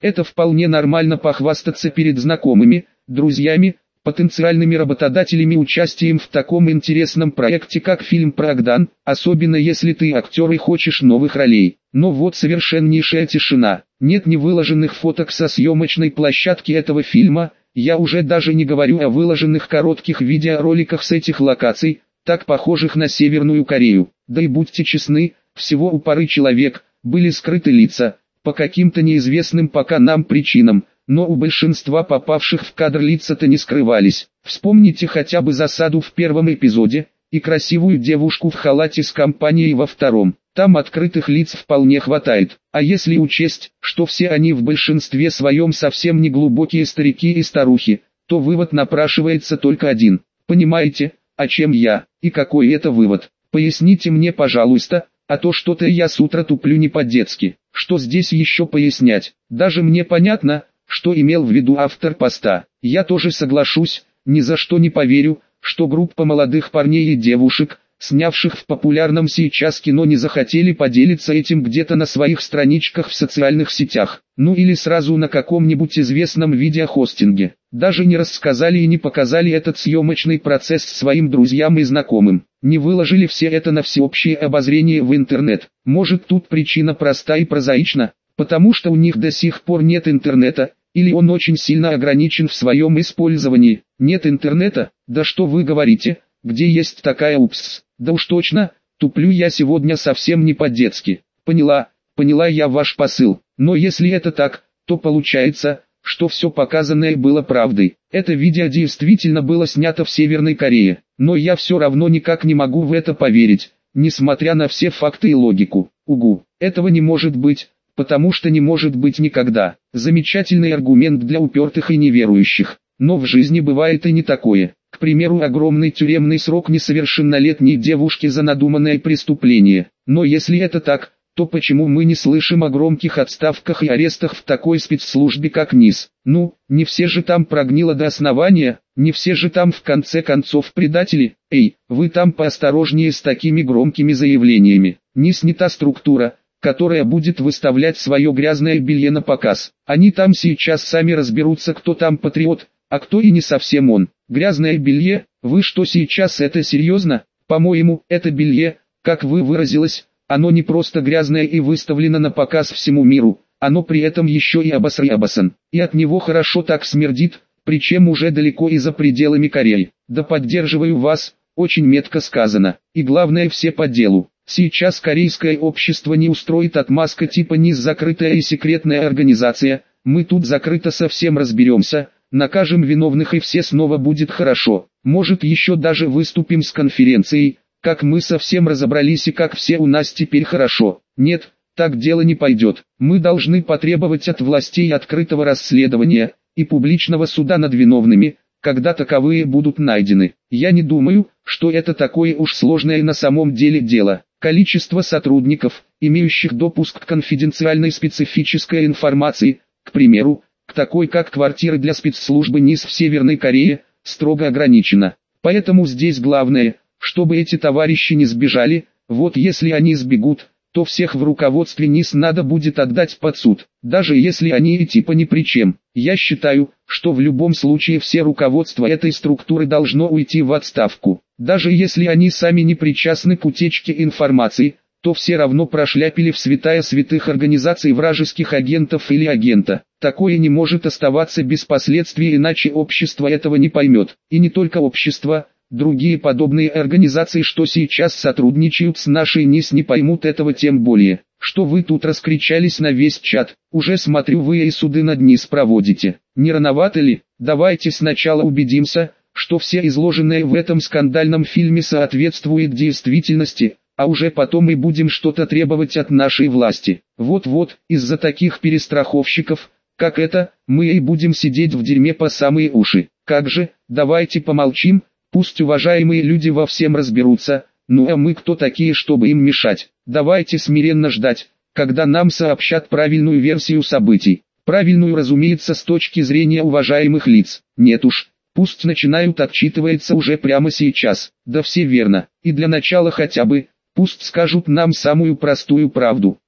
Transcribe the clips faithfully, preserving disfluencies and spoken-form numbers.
Это вполне нормально похвастаться перед знакомыми, друзьями, потенциальными работодателями участием в таком интересном проекте, как фильм про Агдан, особенно если ты актер и хочешь новых ролей. Но вот совершеннейшая тишина. Нет ни выложенных фоток со съемочной площадки этого фильма, я уже даже не говорю о выложенных коротких видеороликах с этих локаций, так похожих на Северную Корею. Да и будьте честны, всего у пары человек были скрыты лица, по каким-то неизвестным пока нам причинам, но у большинства попавших в кадр лица-то не скрывались. Вспомните хотя бы засаду в первом эпизоде, и красивую девушку в халате с компанией во втором. Там открытых лиц вполне хватает, а если учесть, что все они в большинстве своем совсем не глубокие старики и старухи, то вывод напрашивается только один. Понимаете, о чем я, и какой это вывод? Поясните мне, пожалуйста, а то что-то я с утра туплю не по-детски. Что здесь еще пояснять? Даже мне понятно, что имел в виду автор поста. Я тоже соглашусь, ни за что не поверю, что группа молодых парней и девушек, снявших в популярном сейчас кино, не захотели поделиться этим где-то на своих страничках в социальных сетях, ну или сразу на каком-нибудь известном видеохостинге. Даже не рассказали и не показали этот съемочный процесс своим друзьям и знакомым. Не выложили все это на всеобщее обозрение в интернет. Может, тут причина проста и прозаична, потому что у них до сих пор нет интернета, или он очень сильно ограничен в своем использовании. Нет интернета? Да что вы говорите, где есть такая упс? Да уж точно, туплю я сегодня совсем не по-детски. Поняла, поняла я ваш посыл. Но если это так, то получается, что все показанное было правдой. Это видео действительно было снято в Северной Корее. Но я все равно никак не могу в это поверить, несмотря на все факты и логику. Угу, этого не может быть, потому что не может быть никогда. Замечательный аргумент для упертых и неверующих. Но в жизни бывает и не такое. К примеру, огромный тюремный срок несовершеннолетней девушке за надуманное преступление. Но если это так, то почему мы не слышим о громких отставках и арестах в такой спецслужбе, как НИС? Ну, не все же там прогнило до основания, не все же там в конце концов предатели. Эй, вы там поосторожнее с такими громкими заявлениями. НИС не та структура, которая будет выставлять свое грязное белье на показ. Они там сейчас сами разберутся, кто там патриот, а кто и не совсем он. Грязное белье? Вы что, сейчас это серьезно? По-моему, это белье, как вы выразилась, оно не просто грязное и выставлено на показ всему миру, оно при этом еще и обосрябасан. И от него хорошо так смердит, причем уже далеко и за пределами Кореи. Да поддерживаю вас, очень метко сказано. И главное, все по делу. Сейчас корейское общество не устроит отмазка типа НИС закрытая и секретная организация, мы тут закрыто совсем разберемся, накажем виновных и все снова будет хорошо. Может, еще даже выступим с конференцией, как мы совсем разобрались и как все у нас теперь хорошо. Нет, так дело не пойдет. Мы должны потребовать от властей открытого расследования и публичного суда над виновными, когда таковые будут найдены. Я не думаю, что это такое уж сложное на самом деле дело. Количество сотрудников, имеющих допуск к конфиденциальной специфической информации, к примеру, к такой как квартиры для спецслужбы НИС в Северной Корее, строго ограничено. Поэтому здесь главное, чтобы эти товарищи не сбежали. Вот если они сбегут, то всех в руководстве НИС надо будет отдать под суд, даже если они и типа ни при чем. Я считаю, что в любом случае все руководство этой структуры должно уйти в отставку. Даже если они сами не причастны к утечке информации, то все равно прошляпили в святая святых организаций вражеских агентов или агента. Такое не может оставаться без последствий, иначе общество этого не поймет. И не только общество. Другие подобные организации, что сейчас сотрудничают с нашей НИС, не поймут этого тем более. Что вы тут раскричались на весь чат? Уже смотрю, вы и суды над НИС проводите. Не рановато ли? Давайте сначала убедимся, что все изложенное в этом скандальном фильме соответствует действительности, а уже потом и будем что-то требовать от нашей власти. Вот-вот, из-за таких перестраховщиков, как это, мы и будем сидеть в дерьме по самые уши. Как же, давайте помолчим. Пусть уважаемые люди во всем разберутся, ну а мы кто такие, чтобы им мешать? Давайте смиренно ждать, когда нам сообщат правильную версию событий. Правильную, разумеется, с точки зрения уважаемых лиц. Нет уж, пусть начинают отчитываться уже прямо сейчас. Да все верно. И для начала хотя бы, пусть скажут нам самую простую правду.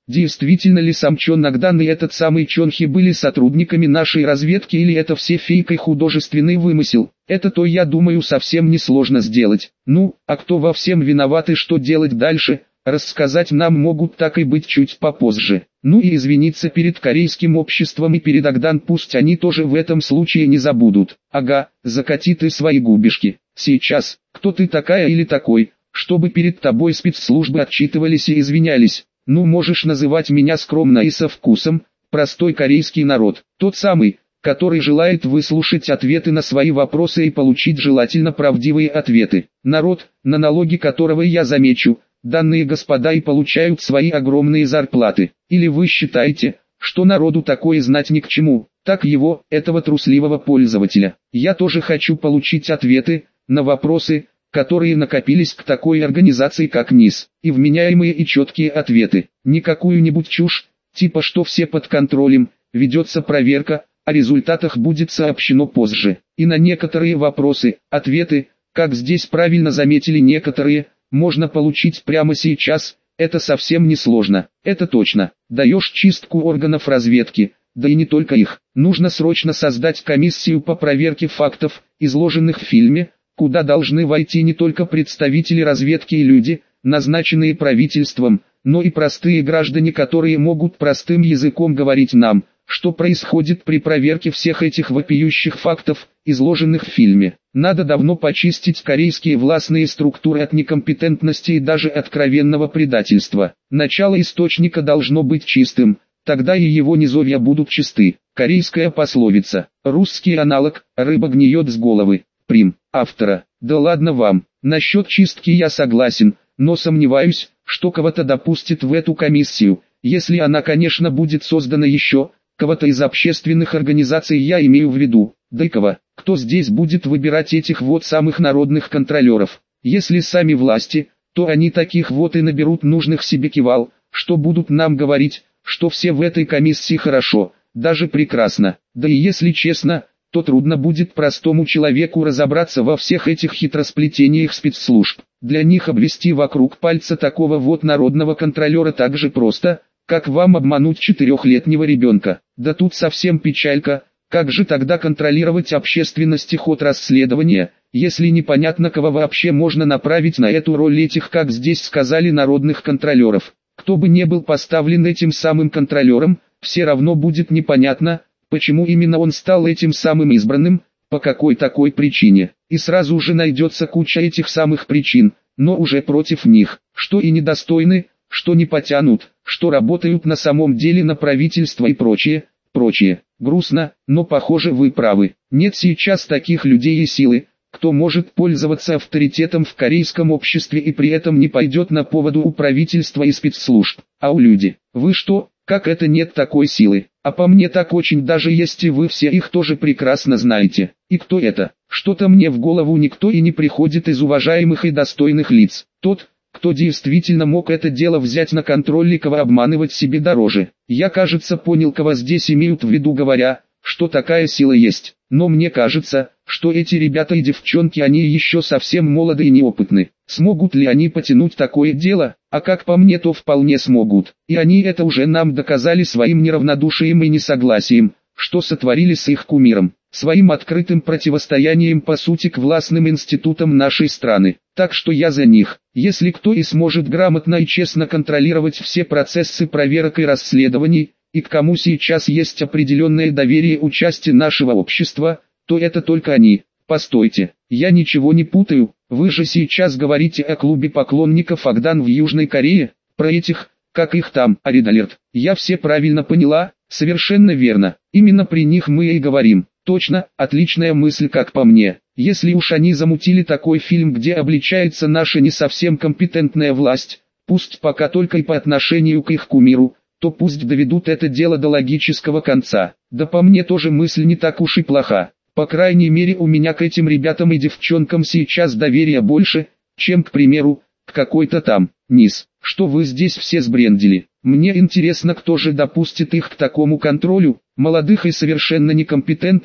Действительно ли сам Чон Агдан и этот самый Чонхи были сотрудниками нашей разведки или это все фейк и художественный вымысел? Это то, я думаю, совсем несложно сделать. Ну, а кто во всем виноват и что делать дальше, рассказать нам могут так и быть чуть попозже. Ну и извиниться перед корейским обществом и перед Агдан пусть они тоже в этом случае не забудут. Ага, закати ты свои губишки. Сейчас, кто ты такая или такой, чтобы перед тобой спецслужбы отчитывались и извинялись? Ну можешь называть меня скромно и со вкусом, простой корейский народ, тот самый, который желает выслушать ответы на свои вопросы и получить желательно правдивые ответы. Народ, на налоги которого, я замечу, данные господа и получают свои огромные зарплаты. Или вы считаете, что народу такое знать ни к чему, так его, этого трусливого пользователя. Я тоже хочу получить ответы на вопросы, которые накопились к такой организации как НИС, и вменяемые и четкие ответы. Не какую-нибудь чушь, типа что все под контролем, ведется проверка, о результатах будет сообщено позже. И на некоторые вопросы, ответы, как здесь правильно заметили некоторые, можно получить прямо сейчас, это совсем не сложно. Это точно. Даешь чистку органов разведки, да и не только их. Нужно срочно создать комиссию по проверке фактов, изложенных в фильме, куда должны войти не только представители разведки и люди, назначенные правительством, но и простые граждане, которые могут простым языком говорить нам, что происходит при проверке всех этих вопиющих фактов, изложенных в фильме. Надо давно почистить корейские властные структуры от некомпетентности и даже откровенного предательства. Начало источника должно быть чистым, тогда и его низовья будут чисты. Корейская пословица, русский аналог, рыба гниет с головы. Прим. Автора. Да ладно вам, насчет чистки я согласен, но сомневаюсь, что кого-то допустит в эту комиссию, если она, конечно, будет создана еще, кого-то из общественных организаций я имею в виду, да и кого, кто здесь будет выбирать этих вот самых народных контролеров. Если сами власти, то они таких вот и наберут нужных себе кивал, что будут нам говорить, что все в этой комиссии хорошо, даже прекрасно, да и если честно, то трудно будет простому человеку разобраться во всех этих хитросплетениях спецслужб. Для них обвести вокруг пальца такого вот народного контролера так же просто, как вам обмануть четырехлетнего ребенка. Да тут совсем печалька, как же тогда контролировать общественности ход расследования, если непонятно кого вообще можно направить на эту роль этих, как здесь сказали, народных контролеров. Кто бы не был поставлен этим самым контролером, все равно будет непонятно, почему именно он стал этим самым избранным, по какой такой причине. И сразу же найдется куча этих самых причин, но уже против них, что и недостойны, что не потянут, что работают на самом деле на правительство и прочее, прочее. Грустно, но похоже вы правы. Нет сейчас таких людей и силы, кто может пользоваться авторитетом в корейском обществе и при этом не пойдет на поводу у правительства и спецслужб. А у люди, вы что, как это нет такой силы? А по мне так очень даже есть, и вы все их тоже прекрасно знаете. И кто это? Что-то мне в голову никто и не приходит из уважаемых и достойных лиц. Тот, кто действительно мог это дело взять на контроль и кого обманывать себе дороже. Я, кажется, понял, кого здесь имеют в виду, говоря, что такая сила есть. Но мне кажется, что эти ребята и девчонки, они еще совсем молоды и неопытны. Смогут ли они потянуть такое дело? А как по мне, то вполне смогут. И они это уже нам доказали своим неравнодушием и несогласием, что сотворили с их кумиром, своим открытым противостоянием по сути к властным институтам нашей страны. Так что я за них. Если кто и сможет грамотно и честно контролировать все процессы проверок и расследований, и к кому сейчас есть определенное доверие у части нашего общества, то это только они. Постойте, я ничего не путаю, вы же сейчас говорите о клубе поклонников Агдан в Южной Корее, про этих, как их там, Аридалерт. Я все правильно поняла, совершенно верно, именно при них мы и говорим. Точно, отличная мысль, как по мне. Если уж они замутили такой фильм, где обличается наша не совсем компетентная власть, пусть пока только и по отношению к их кумиру, то пусть доведут это дело до логического конца. Да по мне тоже мысль не так уж и плоха. По крайней мере, у меня к этим ребятам и девчонкам сейчас доверия больше, чем, к примеру, к какой-то там НИС. Что вы здесь все сбрендили? Мне интересно, кто же допустит их к такому контролю, молодых и совершенно некомпетентных,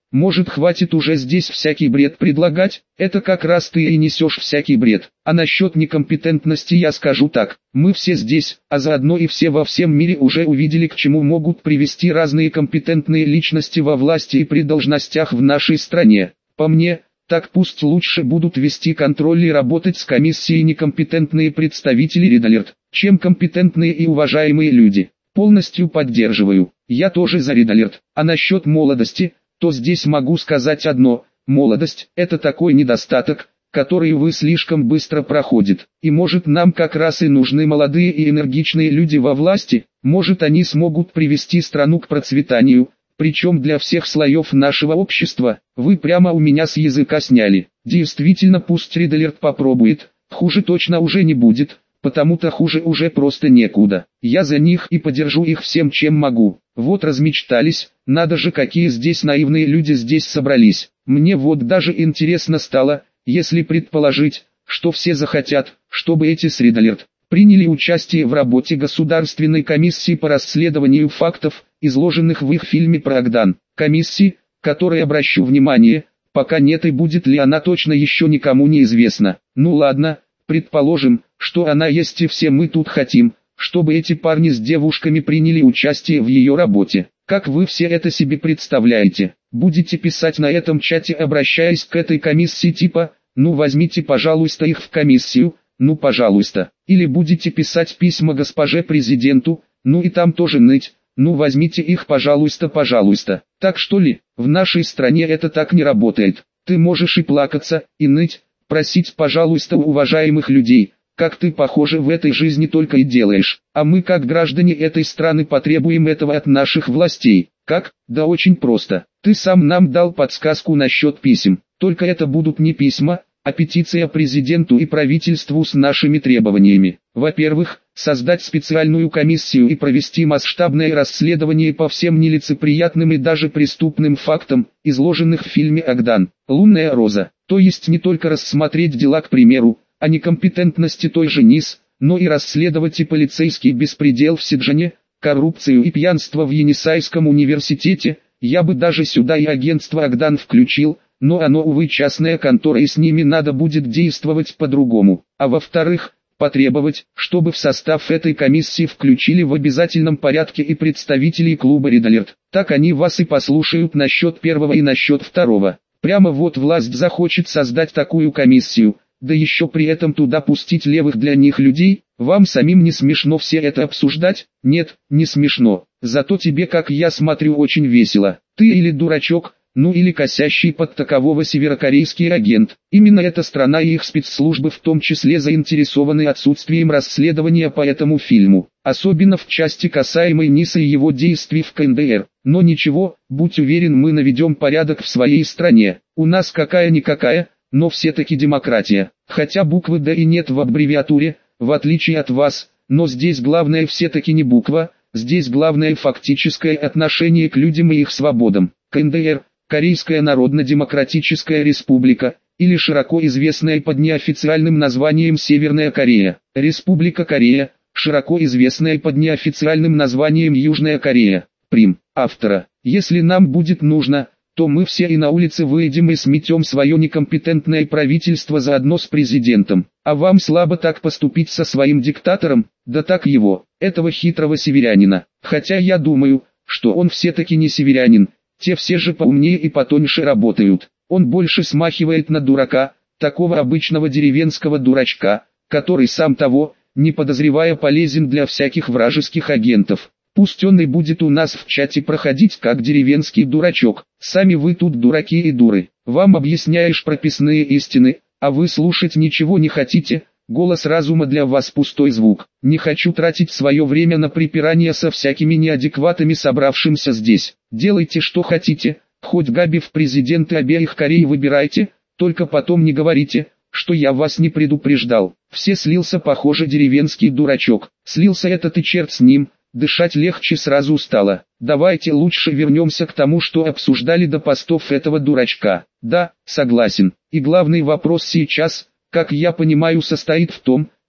Может, хватит уже здесь всякий бред предлагать? Это как раз ты и несешь всякий бред. А насчет некомпетентности я скажу так. Мы все здесь, а заодно и все во всем мире уже увидели, к чему могут привести разные компетентные личности во власти и при должностях в нашей стране. По мне, так пусть лучше будут вести контроль и работать с комиссией некомпетентные представители Red Alert, чем компетентные и уважаемые люди. Полностью поддерживаю. Я тоже за Red Alert. А насчет молодости, то здесь могу сказать одно: молодость – это такой недостаток, который вы слишком быстро проходит. И может, нам как раз и нужны молодые и энергичные люди во власти, может, они смогут привести страну к процветанию, причем для всех слоев нашего общества. Вы прямо у меня с языка сняли. Действительно, пусть Red Alert попробует, хуже точно уже не будет. Потому-то хуже уже просто некуда. Я за них и поддержу их всем, чем могу. Вот размечтались, надо же, какие здесь наивные люди здесь собрались. Мне вот даже интересно стало, если предположить, что все захотят, чтобы эти с Red Alert приняли участие в работе Государственной комиссии по расследованию фактов, изложенных в их фильме про Агдан. Комиссии, которой, обращу внимание, пока нет и будет ли она точно еще никому не известно. Ну ладно, предположим, что она есть и все мы тут хотим, чтобы эти парни с девушками приняли участие в ее работе. Как вы все это себе представляете? Будете писать на этом чате, обращаясь к этой комиссии типа: ну возьмите пожалуйста их в комиссию, ну пожалуйста. Или будете писать письма госпоже президенту, ну и там тоже ныть: ну возьмите их пожалуйста, пожалуйста. Так что ли? В нашей стране это так не работает. Ты можешь и плакаться, и ныть, просить пожалуйста у уважаемых людей, как ты, похоже, в этой жизни только и делаешь. А мы, как граждане этой страны, потребуем этого от наших властей. Как? Да очень просто. Ты сам нам дал подсказку насчет писем. Только это будут не письма, а петиция президенту и правительству с нашими требованиями. Во-первых, создать специальную комиссию и провести масштабное расследование по всем нелицеприятным и даже преступным фактам, изложенных в фильме «Агдан. Лунная роза». То есть не только рассмотреть дела, к примеру, о некомпетентности той же НИС, но и расследовать и полицейский беспредел в Сиджане, коррупцию и пьянство в Енисейском университете. Я бы даже сюда и агентство Агдан включил, но оно, увы, частная контора, и с ними надо будет действовать по-другому. А во-вторых, потребовать, чтобы в состав этой комиссии включили в обязательном порядке и представителей клуба Red Alert. Так они вас и послушают насчет первого и насчет второго. Прямо вот власть захочет создать такую комиссию, да еще при этом туда пустить левых для них людей. Вам самим не смешно все это обсуждать? Нет, не смешно. Зато тебе, как я смотрю, очень весело. Ты или дурачок, ну или косящий под такового северокорейский агент. Именно эта страна и их спецслужбы в том числе заинтересованы отсутствием расследования по этому фильму. Особенно в части, касаемой НИСа и его действий в ка эн дэ эр. Но ничего, будь уверен, мы наведем порядок в своей стране. У нас какая-никакая, но все-таки демократия. Хотя буквы «Д» и нет в аббревиатуре, в отличие от вас, но здесь главное все-таки не буква, здесь главное фактическое отношение к людям и их свободам. ка эн дэ эр, Корейская Народно-Демократическая Республика, или широко известная под неофициальным названием Северная Корея. Республика Корея, широко известная под неофициальным названием Южная Корея. Прим. Автора. Если нам будет нужно, то мы все и на улице выйдем и сметем свое некомпетентное правительство заодно с президентом. А вам слабо так поступить со своим диктатором? Да так его, этого хитрого северянина. Хотя я думаю, что он все-таки не северянин. Те все же поумнее и потоньше работают. Он больше смахивает на дурака, такого обычного деревенского дурачка, который сам того, не подозревая, полезен для всяких вражеских агентов. Пусть он и будет у нас в чате проходить как деревенский дурачок. Сами вы тут дураки и дуры. Вам объясняешь прописные истины, а вы слушать ничего не хотите. Голос разума для вас пустой звук. Не хочу тратить свое время на припирание со всякими неадекватами, собравшимся здесь. Делайте что хотите, хоть Габи в президенты обеих Корей выбирайте, только потом не говорите, что я вас не предупреждал. Все слился, похоже, деревенский дурачок. Слился этот и черт с ним, дышать легче сразу стало. Давайте лучше вернемся к тому, что обсуждали до постов этого дурачка. Да, согласен. И главный вопрос сейчас, как я понимаю, состоит в том,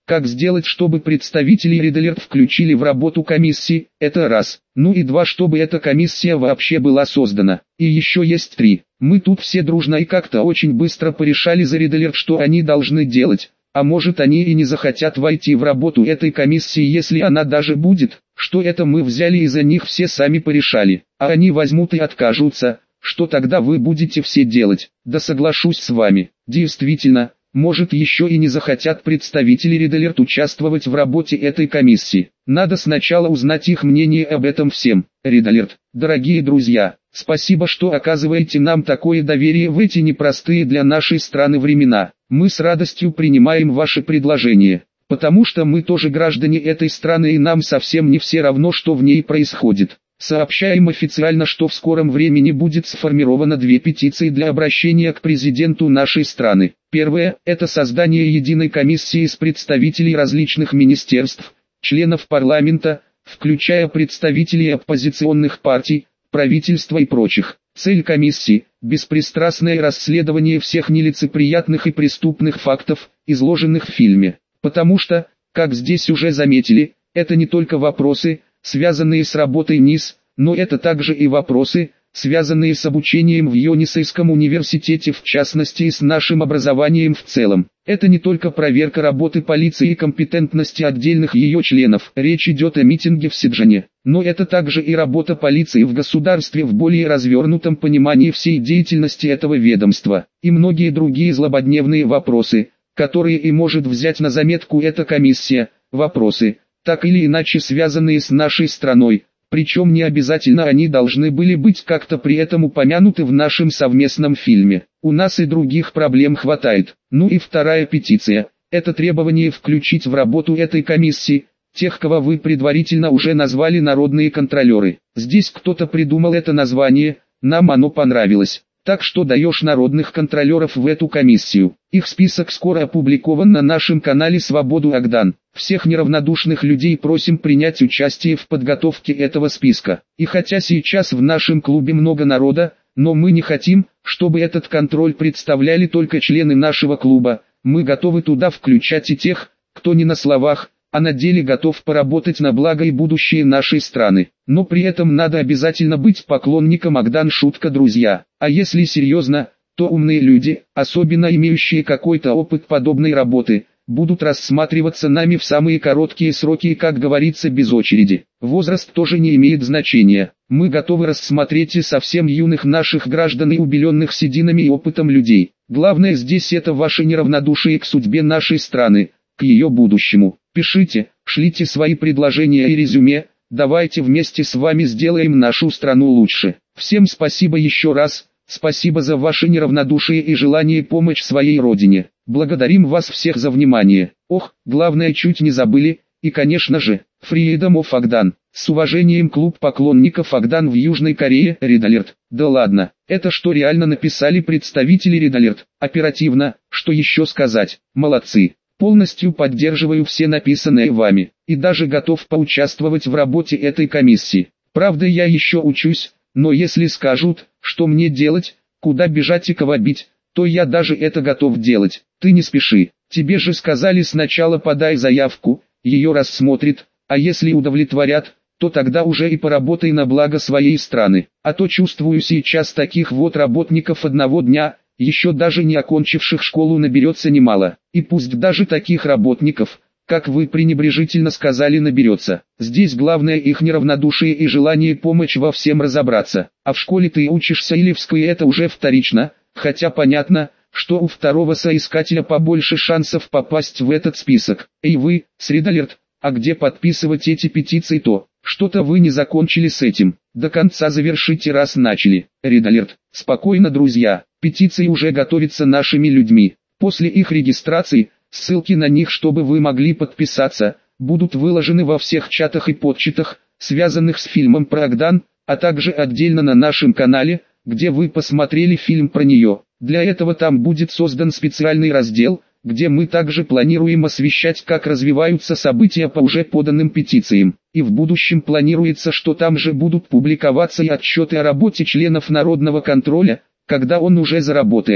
Как сделать, чтобы представители Red Alert включили в работу комиссии, это раз. Ну и два, чтобы эта комиссия вообще была создана. И еще есть три. Мы тут все дружно и как-то очень быстро порешали за Red Alert, что они должны делать. А может, они и не захотят войти в работу этой комиссии, если она даже будет, что это мы взяли и за них все сами порешали. А они возьмут и откажутся, что тогда вы будете все делать? Да соглашусь с вами. Действительно, может еще и не захотят представители Red Alert участвовать в работе этой комиссии. Надо сначала узнать их мнение об этом всем. Red Alert, дорогие друзья, спасибо, что оказываете нам такое доверие в эти непростые для нашей страны времена. Мы с радостью принимаем ваши предложения, потому что мы тоже граждане этой страны и нам совсем не все равно, что в ней происходит. Сообщаем официально, что в скором времени будет сформировано две петиции для обращения к президенту нашей страны. Первая – это создание единой комиссии из представителей различных министерств, членов парламента, включая представителей оппозиционных партий, правительства и прочих. Цель комиссии – беспристрастное расследование всех нелицеприятных и преступных фактов, изложенных в фильме. Потому что, как здесь уже заметили, это не только вопросы, связанные с работой НИС, но это также и вопросы, связанные с обучением в Йонисейском университете, в частности и с нашим образованием в целом. Это не только проверка работы полиции и компетентности отдельных ее членов, речь идет о митинге в Сиджане, но это также и работа полиции в государстве в более развернутом понимании всей деятельности этого ведомства, и многие другие злободневные вопросы, которые и может взять на заметку эта комиссия, вопросы, так или иначе связанные с нашей страной, причем не обязательно они должны были быть как-то при этом упомянуты в нашем совместном фильме. У нас и других проблем хватает. Ну и вторая петиция – это требование включить в работу этой комиссии тех, кого вы предварительно уже назвали народные контролеры. Здесь кто-то придумал это название, нам оно понравилось. Так что даешь народных контролеров в эту комиссию. Их список скоро опубликован на нашем канале «Свободу Агдан». Всех неравнодушных людей просим принять участие в подготовке этого списка. И хотя сейчас в нашем клубе много народа, но мы не хотим, чтобы этот контроль представляли только члены нашего клуба. Мы готовы туда включать и тех, кто не на словах, а на деле готов поработать на благо и будущее нашей страны. Но при этом надо обязательно быть поклонником Агдан. Шутка, друзья. А если серьезно, то умные люди, особенно имеющие какой-то опыт подобной работы, будут рассматриваться нами в самые короткие сроки и, как говорится, без очереди. Возраст тоже не имеет значения. Мы готовы рассмотреть и совсем юных наших граждан и убеленных сединами и опытом людей. Главное здесь это ваше неравнодушие к судьбе нашей страны, к ее будущему. Пишите, шлите свои предложения и резюме, давайте вместе с вами сделаем нашу страну лучше. Всем спасибо еще раз, спасибо за ваше неравнодушие и желание помочь своей родине. Благодарим вас всех за внимание. Ох, главное чуть не забыли, и конечно же, Freedom of Agdan. С уважением, клуб поклонников Агдан в Южной Корее, Red Alert. Да ладно, это что реально написали представители Red Alert? Оперативно, что еще сказать, молодцы. Полностью поддерживаю все написанное вами, и даже готов поучаствовать в работе этой комиссии. Правда, я еще учусь, но если скажут, что мне делать, куда бежать и кого бить, то я даже это готов делать. Ты не спеши, тебе же сказали сначала подай заявку, ее рассмотрят, а если удовлетворят, то тогда уже и поработай на благо своей страны. А то чувствую сейчас таких вот работников одного дня, еще даже не окончивших школу наберется немало. И пусть даже таких работников, как вы пренебрежительно сказали, наберется. Здесь главное их неравнодушие и желание помочь во всем разобраться. А в школе ты учишься или в СКИ, это уже вторично, хотя понятно, что у второго соискателя побольше шансов попасть в этот список. Эй вы, Red Alert, а где подписывать эти петиции? То что-то вы не закончили с этим. До конца завершите, раз начали. Red Alert, спокойно, друзья, петиции уже готовятся нашими людьми. После их регистрации, ссылки на них, чтобы вы могли подписаться, будут выложены во всех чатах и подчатах, связанных с фильмом про Агдан, а также отдельно на нашем канале, где вы посмотрели фильм про нее. Для этого там будет создан специальный раздел, где мы также планируем освещать, как развиваются события по уже поданным петициям. И в будущем планируется, что там же будут публиковаться и отчеты о работе членов народного контроля, когда он уже заработает.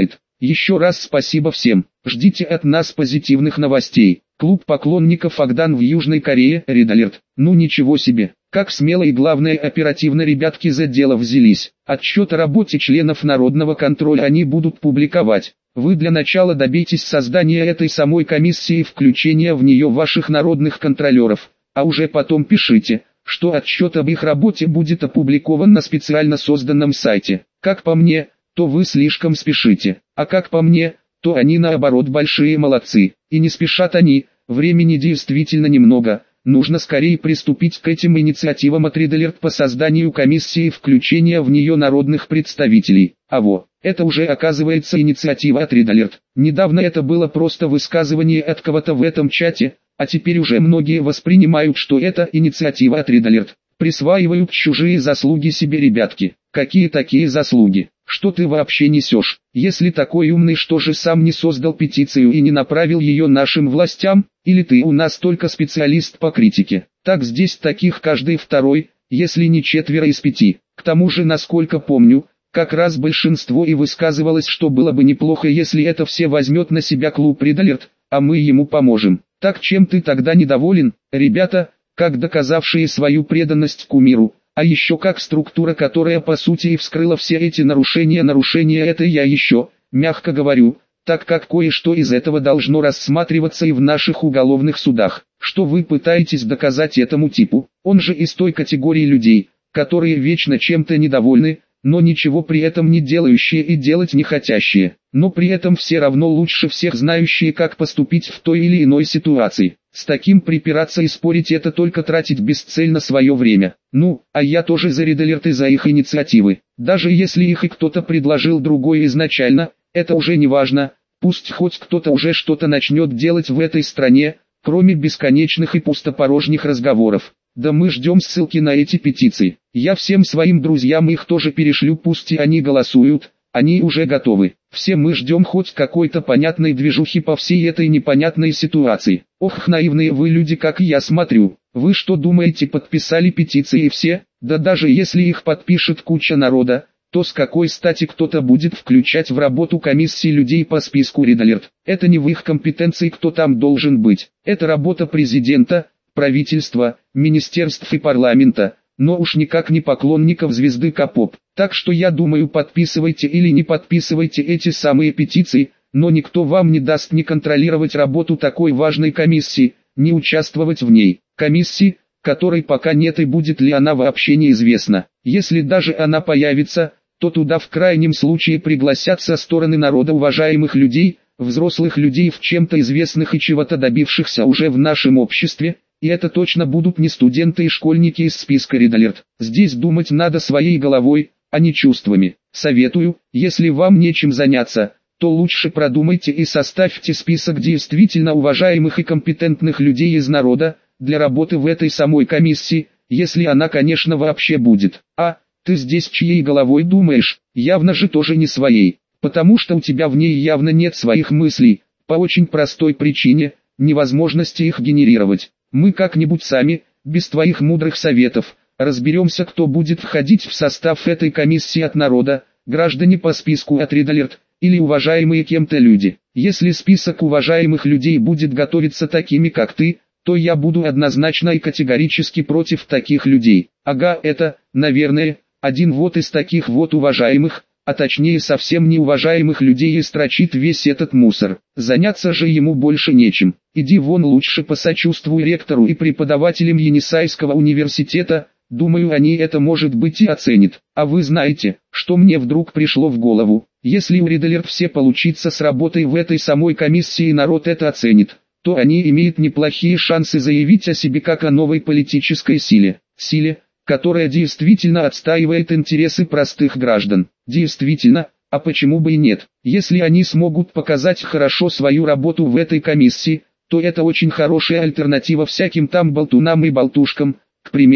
Еще раз спасибо всем. Ждите от нас позитивных новостей. Клуб поклонников Агдан в Южной Корее, Red Alert. Ну ничего себе. Как смело и главное оперативно ребятки за дело взялись. Отчет о работе членов народного контроля они будут публиковать. Вы для начала добейтесь создания этой самой комиссии и включения в нее ваших народных контролеров. А уже потом пишите, что отчет об их работе будет опубликован на специально созданном сайте. Как по мне, то вы слишком спешите. А как по мне, то они наоборот большие молодцы. И не спешат они, времени действительно немного. Нужно скорее приступить к этим инициативам от Red Alert по созданию комиссии и включения в нее народных представителей. А во, это уже оказывается инициатива от Red Alert. Недавно это было просто высказывание от кого-то в этом чате, а теперь уже многие воспринимают, что это инициатива от Red Alert. Присваивают чужие заслуги себе ребятки. Какие такие заслуги? Что ты вообще несешь? Если такой умный, что же сам не создал петицию и не направил ее нашим властям? Или ты у нас только специалист по критике? Так здесь таких каждый второй, если не четверо из пяти. К тому же, насколько помню, как раз большинство и высказывалось, что было бы неплохо, если это все возьмет на себя клуб Red Alert, а мы ему поможем. Так чем ты тогда недоволен, ребята, как доказавшие свою преданность кумиру? А еще как структура, которая по сути и вскрыла все эти нарушения. Нарушения это я еще, мягко говорю, так как кое-что из этого должно рассматриваться и в наших уголовных судах. Что вы пытаетесь доказать этому типу? Он же из той категории людей, которые вечно чем-то недовольны, но ничего при этом не делающие и делать не хотящие, но при этом все равно лучше всех знающие, как поступить в той или иной ситуации. С таким припираться и спорить — это только тратить бесцельно свое время. Ну, а я тоже за Red Alert и за их инициативы. Даже если их и кто-то предложил другое изначально, это уже не важно. Пусть хоть кто-то уже что-то начнет делать в этой стране, кроме бесконечных и пустопорожних разговоров. Да мы ждем ссылки на эти петиции. Я всем своим друзьям их тоже перешлю, пусть и они голосуют. Они уже готовы. Все мы ждем хоть какой-то понятной движухи по всей этой непонятной ситуации. Ох, наивные вы люди, как я смотрю. Вы что думаете, подписали петиции все? Да даже если их подпишет куча народа, то с какой стати кто-то будет включать в работу комиссии людей по списку Red Alert? Это не в их компетенции, кто там должен быть. Это работа президента, правительства, министерств и парламента. Но уж никак не поклонников звезды К-поп. Так что я думаю, подписывайте или не подписывайте эти самые петиции, но никто вам не даст ни контролировать работу такой важной комиссии, ни участвовать в ней. Комиссии, которой пока нет и будет ли она вообще неизвестно. Если даже она появится, то туда в крайнем случае пригласят со стороны народа уважаемых людей, взрослых людей, в чем-то известных и чего-то добившихся уже в нашем обществе. И это точно будут не студенты и школьники из списка Red Alert. Здесь думать надо своей головой, а не чувствами. Советую, если вам нечем заняться, то лучше продумайте и составьте список действительно уважаемых и компетентных людей из народа, для работы в этой самой комиссии, если она, конечно, вообще будет. А, ты здесь чьей головой думаешь? Явно же тоже не своей, потому что у тебя в ней явно нет своих мыслей, по очень простой причине, невозможности их генерировать. Мы как-нибудь сами, без твоих мудрых советов, разберемся, кто будет входить в состав этой комиссии от народа, граждане по списку от Red Alert, или уважаемые кем-то люди. Если список уважаемых людей будет готовиться такими, как ты, то я буду однозначно и категорически против таких людей. Ага, это, наверное, один вот из таких вот уважаемых, а точнее совсем неуважаемых людей и строчит весь этот мусор. Заняться же ему больше нечем. Иди вон, лучше посочувствуй ректору и преподавателям Енисейского университета, думаю, они это, может быть, и оценят. А вы знаете, что мне вдруг пришло в голову? Если у Red Alert все получится с работой в этой самой комиссии и народ это оценит, то они имеют неплохие шансы заявить о себе как о новой политической силе. Силе, которая действительно отстаивает интересы простых граждан. Действительно, а почему бы и нет? Если они смогут показать хорошо свою работу в этой комиссии, то это очень хорошая альтернатива всяким там болтунам и болтушкам. К примеру,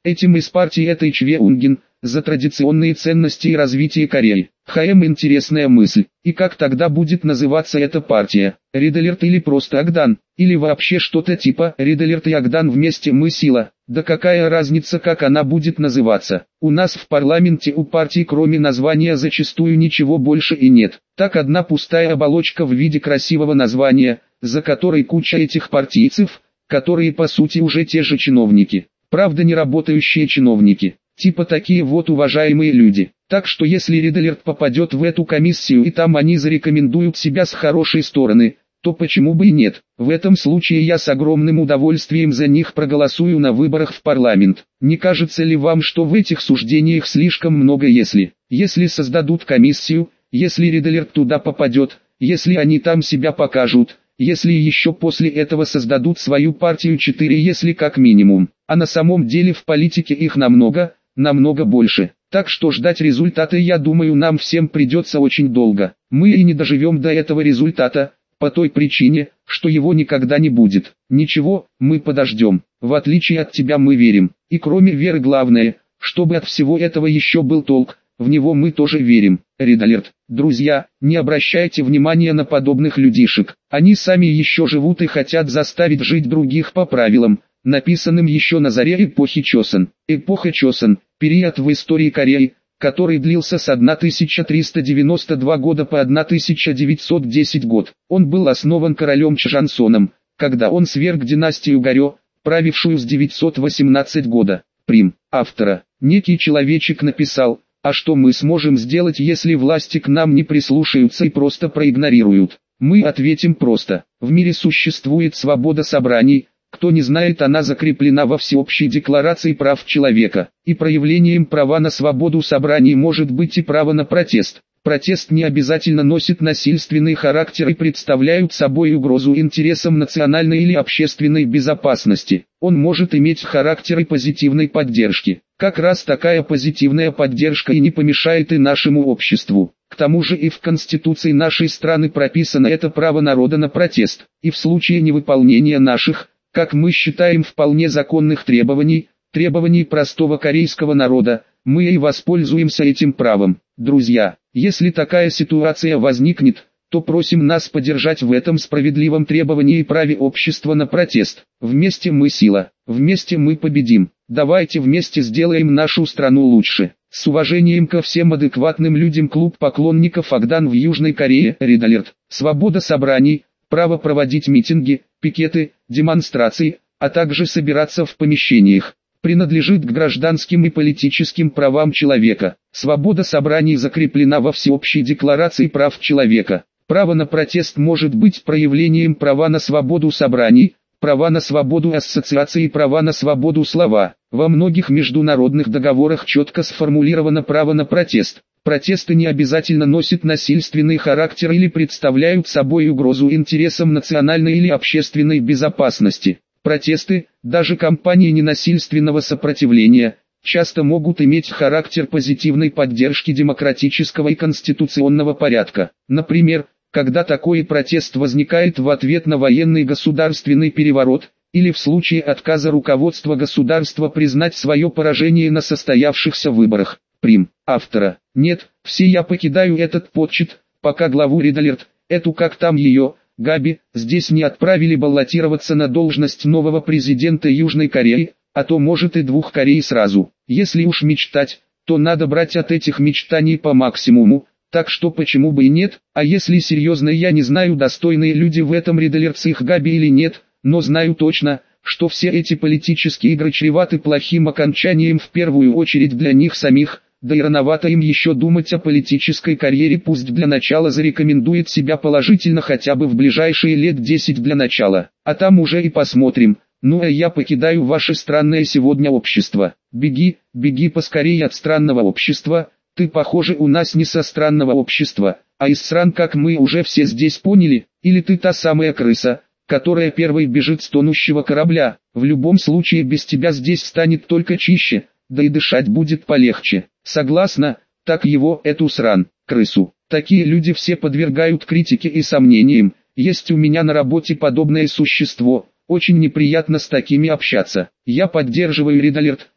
Этим из партии этой Чве Унгин, за традиционные ценности и развитие Кореи. ХМ интересная мысль. И как тогда будет называться эта партия? Ред Алерт или просто Агдан? Или вообще что-то типа Ред Алерт и Агдан вместе мы сила? Да какая разница, как она будет называться? У нас в парламенте у партий кроме названия зачастую ничего больше и нет. Так одна пустая оболочка в виде красивого названия, за которой куча этих партийцев, которые по сути уже те же чиновники. Правда, не работающие чиновники. Типа такие вот уважаемые люди. Так что если Ред Алерт попадет в эту комиссию и там они зарекомендуют себя с хорошей стороны, то почему бы и нет? В этом случае я с огромным удовольствием за них проголосую на выборах в парламент. Не кажется ли вам, что в этих суждениях слишком много если? Если создадут комиссию, если Ред Алерт туда попадет, если они там себя покажут, если еще после этого создадут свою партию четыре если как минимум. А на самом деле в политике их намного, намного больше. Так что ждать результата, я думаю, нам всем придется очень долго. Мы и не доживем до этого результата, по той причине, что его никогда не будет. Ничего, мы подождем. В отличие от тебя мы верим. И кроме веры главное, чтобы от всего этого еще был толк, в него мы тоже верим. Ред Алерт. Друзья, не обращайте внимания на подобных людишек. Они сами еще живут и хотят заставить жить других по правилам, написанным еще на заре эпохи Чосон. Эпоха Чосон – период в истории Кореи, который длился с тысяча триста девяносто два года по тысяча девятьсот десятый год. Он был основан королем Чжансоном, когда он сверг династию Горё, правившую с девятьсот восемнадцатого года. Прим. Автора. Некий человечек написал: а что мы сможем сделать, если власти к нам не прислушаются и просто проигнорируют? Мы ответим просто: в мире существует свобода собраний. Кто не знает, она закреплена во Всеобщей декларации прав человека, и проявлением права на свободу собраний может быть и право на протест. Протест не обязательно носит насильственный характер и представляет собой угрозу интересам национальной или общественной безопасности. Он может иметь характер и позитивной поддержки. Как раз такая позитивная поддержка и не помешает и нашему обществу. К тому же и в Конституции нашей страны прописано это право народа на протест, и в случае невыполнения наших, как мы считаем, вполне законных требований, требований простого корейского народа, мы и воспользуемся этим правом. Друзья, если такая ситуация возникнет, то просим нас поддержать в этом справедливом требовании и праве общества на протест. Вместе мы сила, вместе мы победим. Давайте вместе сделаем нашу страну лучше. С уважением ко всем адекватным людям, клуб поклонников Агдан в Южной Корее. Ред Алерт. Свобода собраний, право проводить митинги, пикеты, демонстрации, а также собираться в помещениях, принадлежит к гражданским и политическим правам человека. Свобода собраний закреплена во Всеобщей декларации прав человека. Право на протест может быть проявлением права на свободу собраний, права на свободу ассоциации и права на свободу слова. Во многих международных договорах четко сформулировано право на протест. Протесты не обязательно носят насильственный характер или представляют собой угрозу интересам национальной или общественной безопасности. Протесты, даже кампании ненасильственного сопротивления, часто могут иметь характер позитивной поддержки демократического и конституционного порядка. Например, когда такой протест возникает в ответ на военный государственный переворот, или в случае отказа руководства государства признать свое поражение на состоявшихся выборах. Прим. Автора. Нет, все я покидаю этот подчит, пока главу Ред Алерт, эту как там ее, Габи, здесь не отправили баллотироваться на должность нового президента Южной Кореи, а то может и двух Корей сразу. Если уж мечтать, то надо брать от этих мечтаний по максимуму, так что почему бы и нет, а если серьезно, я не знаю, достойные люди в этом Ред Алерт с их Габи или нет, но знаю точно, что все эти политические игры чреваты плохим окончанием в первую очередь для них самих. Да и рановато им еще думать о политической карьере, пусть для начала зарекомендует себя положительно хотя бы в ближайшие лет десять для начала, а там уже и посмотрим. Ну а я покидаю ваше странное сегодня общество. Беги, беги поскорее от странного общества, ты похоже у нас не со странного общества, а из сран, как мы уже все здесь поняли, или ты та самая крыса, которая первой бежит с тонущего корабля. В любом случае без тебя здесь станет только чище, да и дышать будет полегче. Согласна, так его, эту сран, крысу. Такие люди все подвергают критике и сомнениям. Есть у меня на работе подобное существо, очень неприятно с такими общаться. Я поддерживаю Ред Алерт,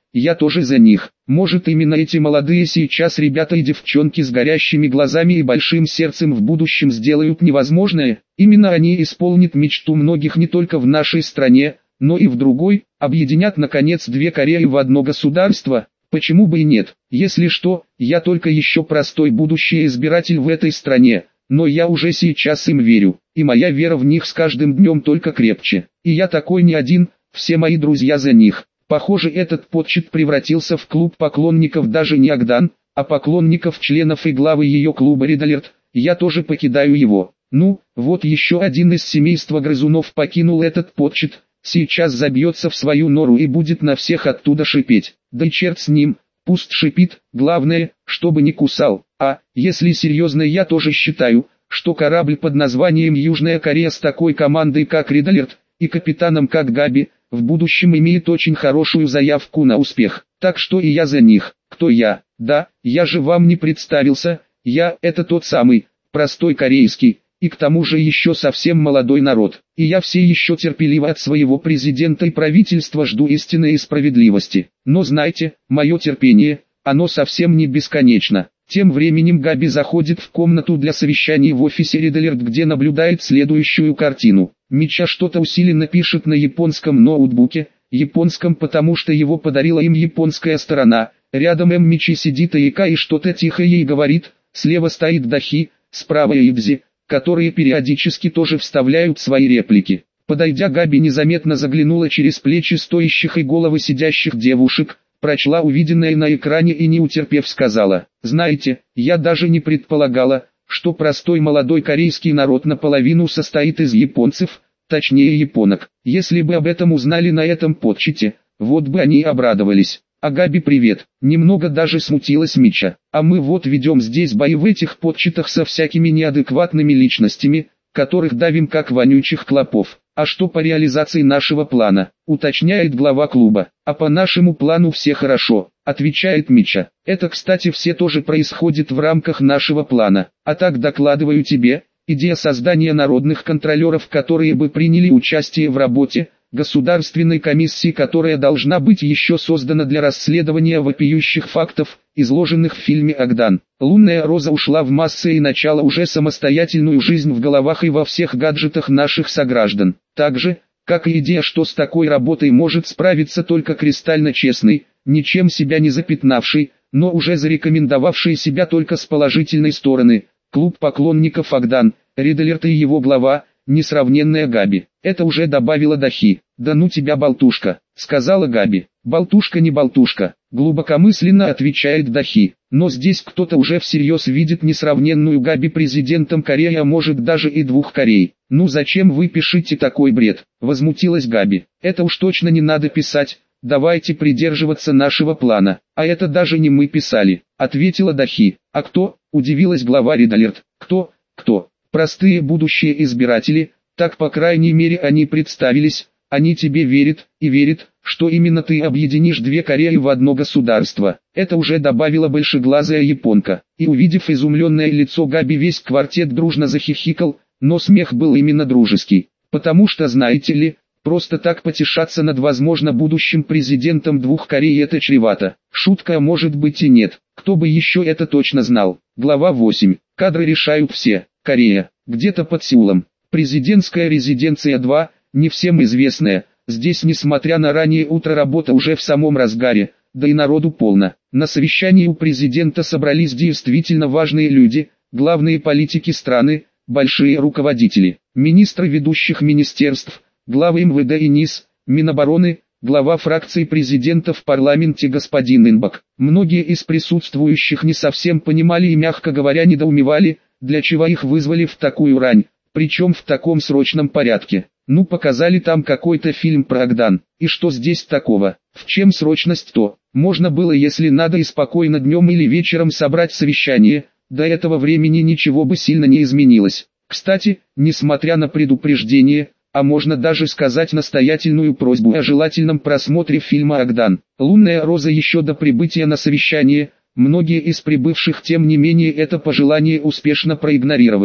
я тоже за них. Может, именно эти молодые сейчас ребята и девчонки с горящими глазами и большим сердцем в будущем сделают невозможное? Именно они исполнят мечту многих не только в нашей стране, но и в другой, объединят наконец две Кореи в одно государство. Почему бы и нет? Если что, я только еще простой будущий избиратель в этой стране, но я уже сейчас им верю, и моя вера в них с каждым днем только крепче. И я такой не один, все мои друзья за них. Похоже, этот подсчет превратился в клуб поклонников даже не Агдан, а поклонников членов и главы ее клуба Red Alert. Я тоже покидаю его. Ну, вот еще один из семейства грызунов покинул этот подсчет, сейчас забьется в свою нору и будет на всех оттуда шипеть. Да и черт с ним, пусть шипит, главное, чтобы не кусал. А, если серьезно, я тоже считаю, что корабль под названием Южная Корея с такой командой как Red Alert и капитаном как Габи, в будущем имеет очень хорошую заявку на успех. Так что и я за них. Кто я? Да, я же вам не представился, я – это тот самый, простой корейский, и к тому же еще совсем молодой народ. И я все еще терпеливо от своего президента и правительства жду истины и справедливости. Но знайте, мое терпение, оно совсем не бесконечно. Тем временем Габи заходит в комнату для совещаний в офисе Red Alert, где наблюдает следующую картину. Мича что-то усиленно пишет на японском ноутбуке, японском, потому что его подарила им японская сторона. Рядом М. Мичи сидит Айка и что-то тихо ей говорит, слева стоит Дахи, справа Ибзи, которые периодически тоже вставляют свои реплики. Подойдя, Габи незаметно заглянула через плечи стоящих и головы сидящих девушек, прочла увиденное на экране и, не утерпев, сказала: «Знаете, я даже не предполагала, что простой молодой корейский народ наполовину состоит из японцев, точнее японок. Если бы об этом узнали на этом подсчете, вот бы они и обрадовались». «А Габи, привет!» Немного даже смутилась Мича. «А мы вот ведем здесь бои в этих подсчетах со всякими неадекватными личностями, которых давим как вонючих клопов. А что по реализации нашего плана?» Уточняет глава клуба. «А по нашему плану все хорошо», отвечает Мича. «Это, кстати, все тоже происходит в рамках нашего плана. А так докладываю тебе, идея создания народных контролеров, которые бы приняли участие в работе государственной комиссии, которая должна быть еще создана для расследования вопиющих фактов, изложенных в фильме «Агдан». Лунная Роза ушла в массы и начала уже самостоятельную жизнь в головах и во всех гаджетах наших сограждан. Так же, как и идея, что с такой работой может справиться только кристально честный, ничем себя не запятнавший, но уже зарекомендовавший себя только с положительной стороны, клуб поклонников Агдан, Red Alert и его глава, несравненная Габи. Это уже добавила Дахи. «Да ну тебя, болтушка», — сказала Габи. «Болтушка не болтушка», — глубокомысленно отвечает Дахи. «Но здесь кто-то уже всерьез видит несравненную Габи президентом Кореи, а может даже и двух Корей». «Ну зачем вы пишете такой бред?» — возмутилась Габи. «Это уж точно не надо писать, давайте придерживаться нашего плана». «А это даже не мы писали», — ответила Дахи. «А кто?» — удивилась глава Red Alert. «Кто? Кто?» «Простые будущие избиратели, так по крайней мере они представились, они тебе верят, и верят, что именно ты объединишь две Кореи в одно государство». Это уже добавила большеглазая японка. И увидев изумленное лицо Габи, весь квартет дружно захихикал, но смех был именно дружеский. Потому что, знаете ли, просто так потешаться над возможно будущим президентом двух Корей — это чревато. Шутка, а может быть и нет, кто бы еще это точно знал. Глава восемь. Кадры решают все. Корея, где-то под Сеулом. Президентская резиденция два, не всем известная. Здесь, несмотря на раннее утро, работа уже в самом разгаре, да и народу полно. На совещании у президента собрались действительно важные люди, главные политики страны, большие руководители, министры ведущих министерств, главы эм вэ дэ и НИС, Минобороны, глава фракции президента в парламенте господин Инбак. Многие из присутствующих не совсем понимали и, мягко говоря, недоумевали, для чего их вызвали в такую рань, причем в таком срочном порядке. Ну, показали там какой-то фильм про Агдан, и что здесь такого? В чем срочность-то? Можно было, если надо, и спокойно днем или вечером собрать совещание, до этого времени ничего бы сильно не изменилось. Кстати, несмотря на предупреждение, а можно даже сказать настоятельную просьбу о желательном просмотре фильма «Агдан», «Лунная Роза» еще до прибытия на совещание, многие из прибывших тем не менее это пожелание успешно проигнорировали.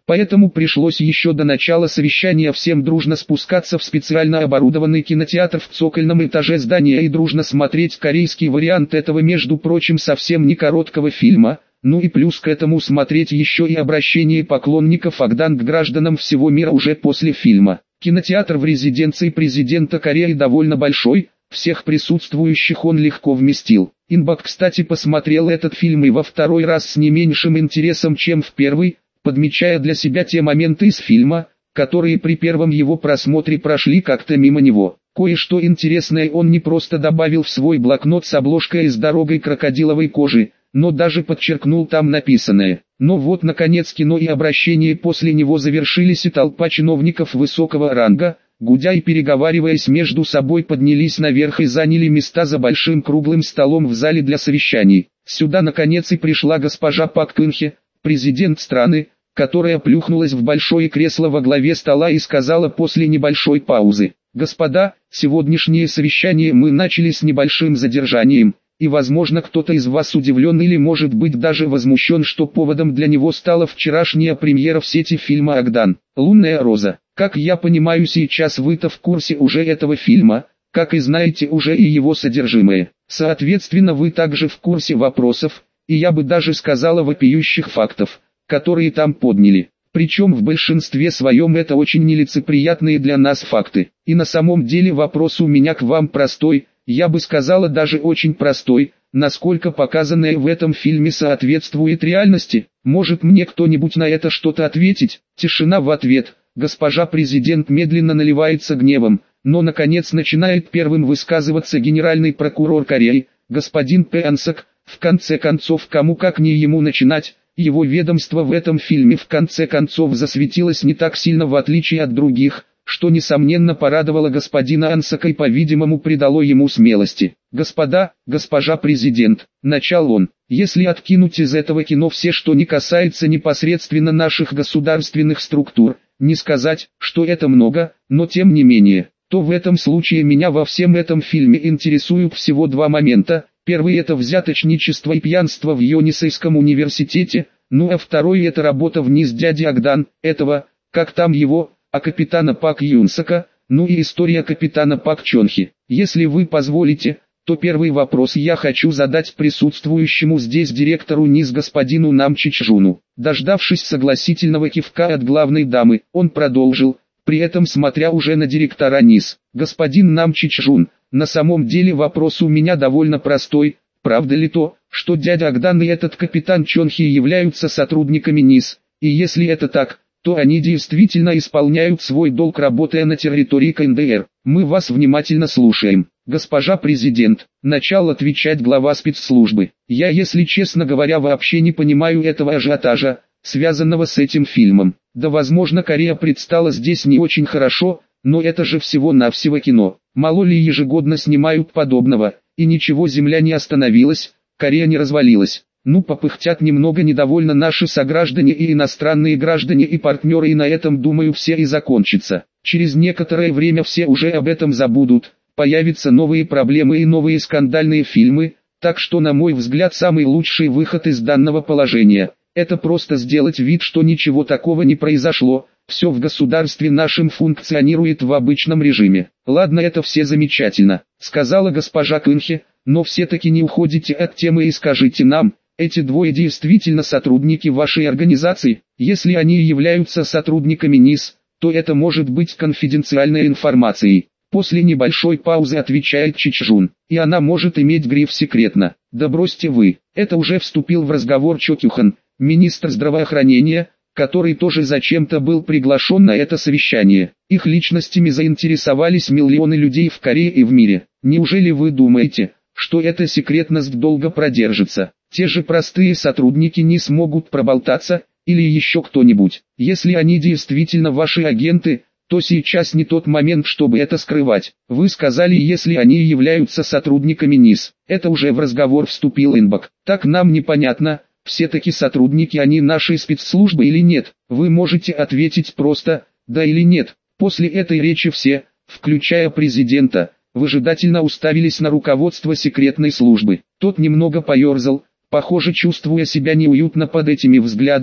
Поэтому пришлось еще до начала совещания всем дружно спускаться в специально оборудованный кинотеатр в цокольном этаже здания и дружно смотреть корейский вариант этого, между прочим, совсем не короткого фильма. Ну и плюс к этому смотреть еще и обращение поклонников Агдан к гражданам всего мира уже после фильма. Кинотеатр в резиденции президента Кореи довольно большой, всех присутствующих он легко вместил. Инбак, кстати, посмотрел этот фильм и во второй раз с не меньшим интересом, чем в первый, подмечая для себя те моменты из фильма, которые при первом его просмотре прошли как-то мимо него. Кое-что интересное он не просто добавил в свой блокнот с обложкой из дорогой крокодиловой кожи, но даже подчеркнул там написанное. Но вот наконец кино и обращение после него завершились, и толпа чиновников высокого ранга, гудя и переговариваясь между собой, поднялись наверх и заняли места за большим круглым столом в зале для совещаний. Сюда наконец и пришла госпожа Пак Кын-хе, президент страны, которая плюхнулась в большое кресло во главе стола и сказала после небольшой паузы: «Господа, сегодняшнее совещание мы начали с небольшим задержанием, и возможно кто-то из вас удивлен или может быть даже возмущен, что поводом для него стала вчерашняя премьера в сети фильма «Агдан. Лунная роза». Как я понимаю, сейчас вы-то в курсе уже этого фильма, как и знаете уже и его содержимое. Соответственно, вы также в курсе вопросов, и я бы даже сказала вопиющих фактов, которые там подняли. Причем в большинстве своем это очень нелицеприятные для нас факты. И на самом деле вопрос у меня к вам простой, я бы сказала даже очень простой: насколько показанное в этом фильме соответствует реальности? Может мне кто-нибудь на это что-то ответить? Тишина в ответ. Госпожа президент медленно наливается гневом, но наконец начинает первым высказываться генеральный прокурор Кореи, господин Пэ Сак. В конце концов, кому как не ему начинать, его ведомство в этом фильме в конце концов засветилось не так сильно в отличие от других, что несомненно порадовало господина Ансака и по-видимому придало ему смелости. «Господа, госпожа президент», — начал он, — «если откинуть из этого кино все, что не касается непосредственно наших государственных структур, не сказать, что это много, но тем не менее, то в этом случае меня во всем этом фильме интересуют всего два момента. Первый — это взяточничество и пьянство в Йонисейском университете, ну а второй — это работа вниз дяди Агдан, этого, как там его, а капитана Пак Юнсака, ну и история капитана Пак Чонхи. Если вы позволите, то первый вопрос я хочу задать присутствующему здесь директору НИС господину Нам Чичжуну». Дождавшись согласительного кивка от главной дамы, он продолжил, при этом смотря уже на директора НИС: «Господин Нам Чичжун, на самом деле вопрос у меня довольно простой. Правда ли то, что дядя Агдан и этот капитан Чонхи являются сотрудниками НИС, и если это так, то они действительно исполняют свой долг, работая на территории ка эн дэ эр? Мы вас внимательно слушаем». «Госпожа президент», — начал отвечать глава спецслужбы, — «я, если честно говоря, вообще не понимаю этого ажиотажа, связанного с этим фильмом. Да, возможно, Корея предстала здесь не очень хорошо, но это же всего-навсего кино. Мало ли ежегодно снимают подобного, и ничего, земля не остановилась, Корея не развалилась. Ну, попыхтят немного недовольно наши сограждане и иностранные граждане и партнеры, и на этом, думаю, все и закончится. Через некоторое время все уже об этом забудут, появятся новые проблемы и новые скандальные фильмы, так что, на мой взгляд, самый лучший выход из данного положения – это просто сделать вид, что ничего такого не произошло, все в государстве нашем функционирует в обычном режиме». «Ладно, это все замечательно», — сказала госпожа Кын-хе, «но все-таки не уходите от темы и скажите нам, эти двое действительно сотрудники вашей организации? Если они являются сотрудниками НИС, то это может быть конфиденциальной информацией». После небольшой паузы отвечает Чичжун: «И она может иметь гриф «секретно». Да бросьте вы». Это уже вступил в разговор Чо Кюхан, министр здравоохранения, который тоже зачем-то был приглашен на это совещание. Их личностями заинтересовались миллионы людей в Корее и в мире. Неужели вы думаете, что эта секретность долго продержится? Те же простые сотрудники не смогут проболтаться, или еще кто-нибудь. Если они действительно ваши агенты, то сейчас не тот момент, чтобы это скрывать. Вы сказали, если они являются сотрудниками НИС. Это уже в разговор вступил Инбак. Так нам непонятно, все-таки сотрудники они нашей спецслужбы или нет. Вы можете ответить просто «да» или «нет». После этой речи все, включая президента, выжидательно уставились на руководство секретной службы. Тот немного поерзал, похоже, чувствуя себя неуютно под этими взглядами,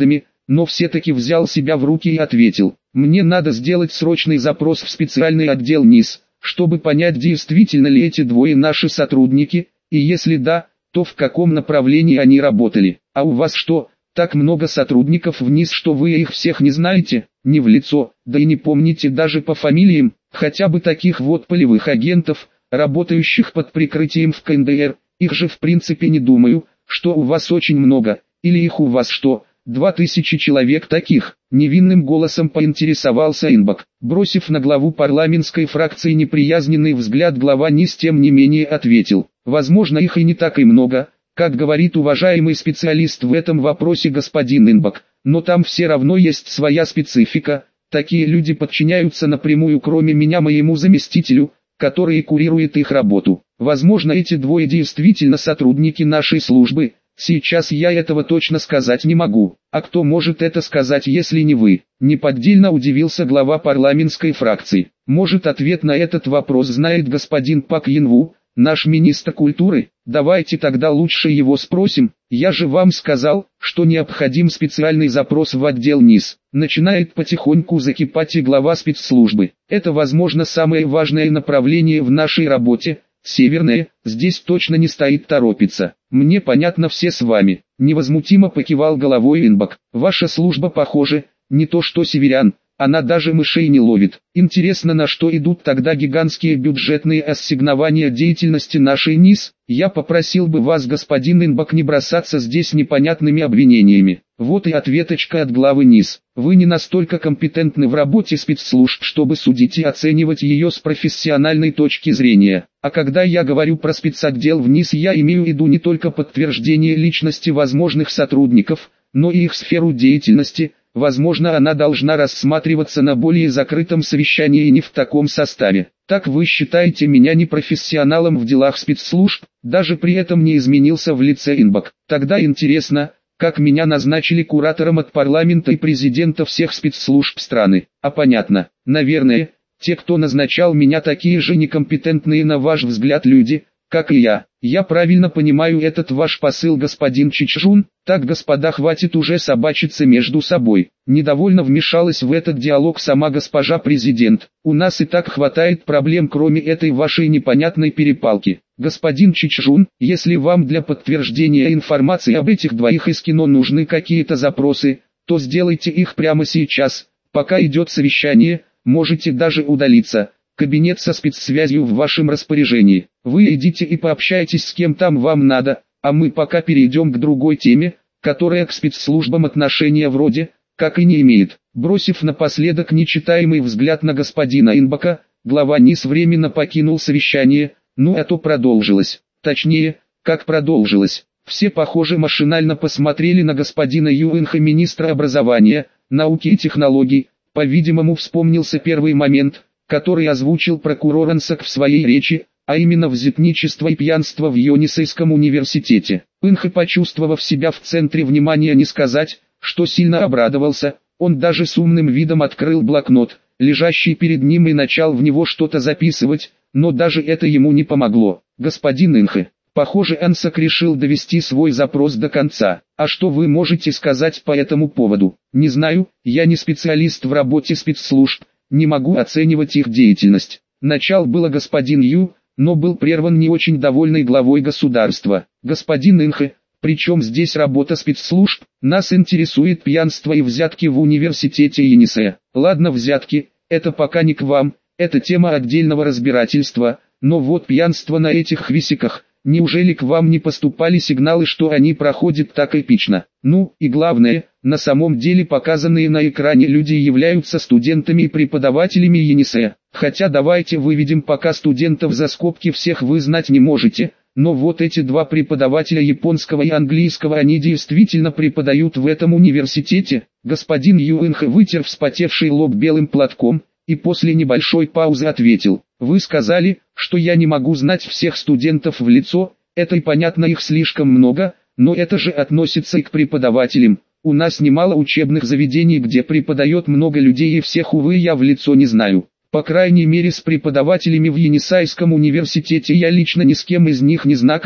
но все-таки взял себя в руки и ответил: «Мне надо сделать срочный запрос в специальный отдел НИС, чтобы понять, действительно ли эти двое наши сотрудники, и если да, то в каком направлении они работали. А у вас что, так много сотрудников в НИС, что вы их всех не знаете, не в лицо, да и не помните даже по фамилиям, хотя бы таких вот полевых агентов, работающих под прикрытием в ка эн дэ эр, их же в принципе не думаю, что у вас очень много, или их у вас что, два тысячи человек таких?» Невинным голосом поинтересовался Инбок. Бросив на главу парламентской фракции неприязненный взгляд, глава НИС тем не менее ответил: «Возможно, их и не так и много, как говорит уважаемый специалист в этом вопросе господин Инбок, но там все равно есть своя специфика, такие люди подчиняются напрямую кроме меня моему заместителю, который курирует их работу. Возможно, эти двое действительно сотрудники нашей службы, сейчас я этого точно сказать не могу. А кто может это сказать, если не вы?» Неподдельно удивился глава парламентской фракции. «Может, ответ на этот вопрос знает господин Пак Янву, наш министр культуры? Давайте тогда лучше его спросим. Я же вам сказал, что необходим специальный запрос в отдел НИС». Начинает потихоньку закипать и глава спецслужбы. «Это, возможно, самое важное направление в нашей работе. Северное, здесь точно не стоит торопиться. Мне понятно все с вами». Невозмутимо покивал головой Инбок. «Ваша служба, похоже, не то что северян, она даже мышей не ловит. Интересно, на что идут тогда гигантские бюджетные ассигнования деятельности нашей НИС? Я попросил бы вас, господин Инбок, не бросаться здесь непонятными обвинениями». Вот и ответочка от главы НИС. «Вы не настолько компетентны в работе спецслужб, чтобы судить и оценивать ее с профессиональной точки зрения. А когда я говорю про спецотдел в НИС, я имею в виду не только подтверждение личности возможных сотрудников, но и их сферу деятельности. Возможно, она должна рассматриваться на более закрытом совещании и не в таком составе. Так вы считаете меня непрофессионалом в делах спецслужб?» Даже при этом не изменился в лице Инбок. «Тогда интересно, как меня назначили куратором от парламента и президента всех спецслужб страны?» «А понятно. Наверное, те, кто назначал меня, такие же некомпетентные на ваш взгляд люди, как и я. Я правильно понимаю этот ваш посыл, господин Чичжун? Так, господа, хватит уже собачиться между собой». Недовольно вмешалась в этот диалог сама госпожа президент. «У нас и так хватает проблем, кроме этой вашей непонятной перепалки. Господин Чичжун, если вам для подтверждения информации об этих двоих из кино нужны какие-то запросы, то сделайте их прямо сейчас, пока идет совещание, можете даже удалиться. Кабинет со спецсвязью в вашем распоряжении. Вы идите и пообщайтесь с кем там вам надо, а мы пока перейдем к другой теме, которая к спецслужбам отношения вроде как и не имеет». Бросив напоследок нечитаемый взгляд на господина Инбока, глава НИС временно покинул совещание. Ну а то продолжилось. Точнее, как продолжилось. Все, похоже, машинально посмотрели на господина Юэнха, министра образования, науки и технологий. По-видимому, вспомнился первый момент, который озвучил прокурор Ансак в своей речи, а именно взятничество и пьянство в Йонисейском университете. Инха, почувствовав себя в центре внимания, не сказать, что сильно обрадовался, он даже с умным видом открыл блокнот, лежащий перед ним, и начал в него что-то записывать, но даже это ему не помогло. «Господин Инха, похоже, Ансак решил довести свой запрос до конца. А что вы можете сказать по этому поводу?» «Не знаю, я не специалист в работе спецслужб, не могу оценивать их деятельность». Начал было господин Ю, но был прерван не очень довольной главой государства. «Господин Инха, при чем здесь работа спецслужб? Нас интересует пьянство и взятки в университете Йонисея». «Ладно, взятки, это пока не к вам, это тема отдельного разбирательства, но вот пьянство на этих хвисиках, неужели к вам не поступали сигналы, что они проходят так эпично? Ну, и главное, на самом деле показанные на экране люди являются студентами и преподавателями Йонисея. Хотя давайте выведем пока студентов за скобки, всех вы знать не можете, но вот эти два преподавателя японского и английского, они действительно преподают в этом университете». Господин Юэнха вытер вспотевший лоб белым платком, и после небольшой паузы ответил: «Вы сказали, что я не могу знать всех студентов в лицо, это и понятно, их слишком много, но это же относится и к преподавателям. У нас немало учебных заведений, где преподает много людей, и всех, увы, я в лицо не знаю. По крайней мере, с преподавателями в Йонисейском университете я лично ни с кем из них не знаком,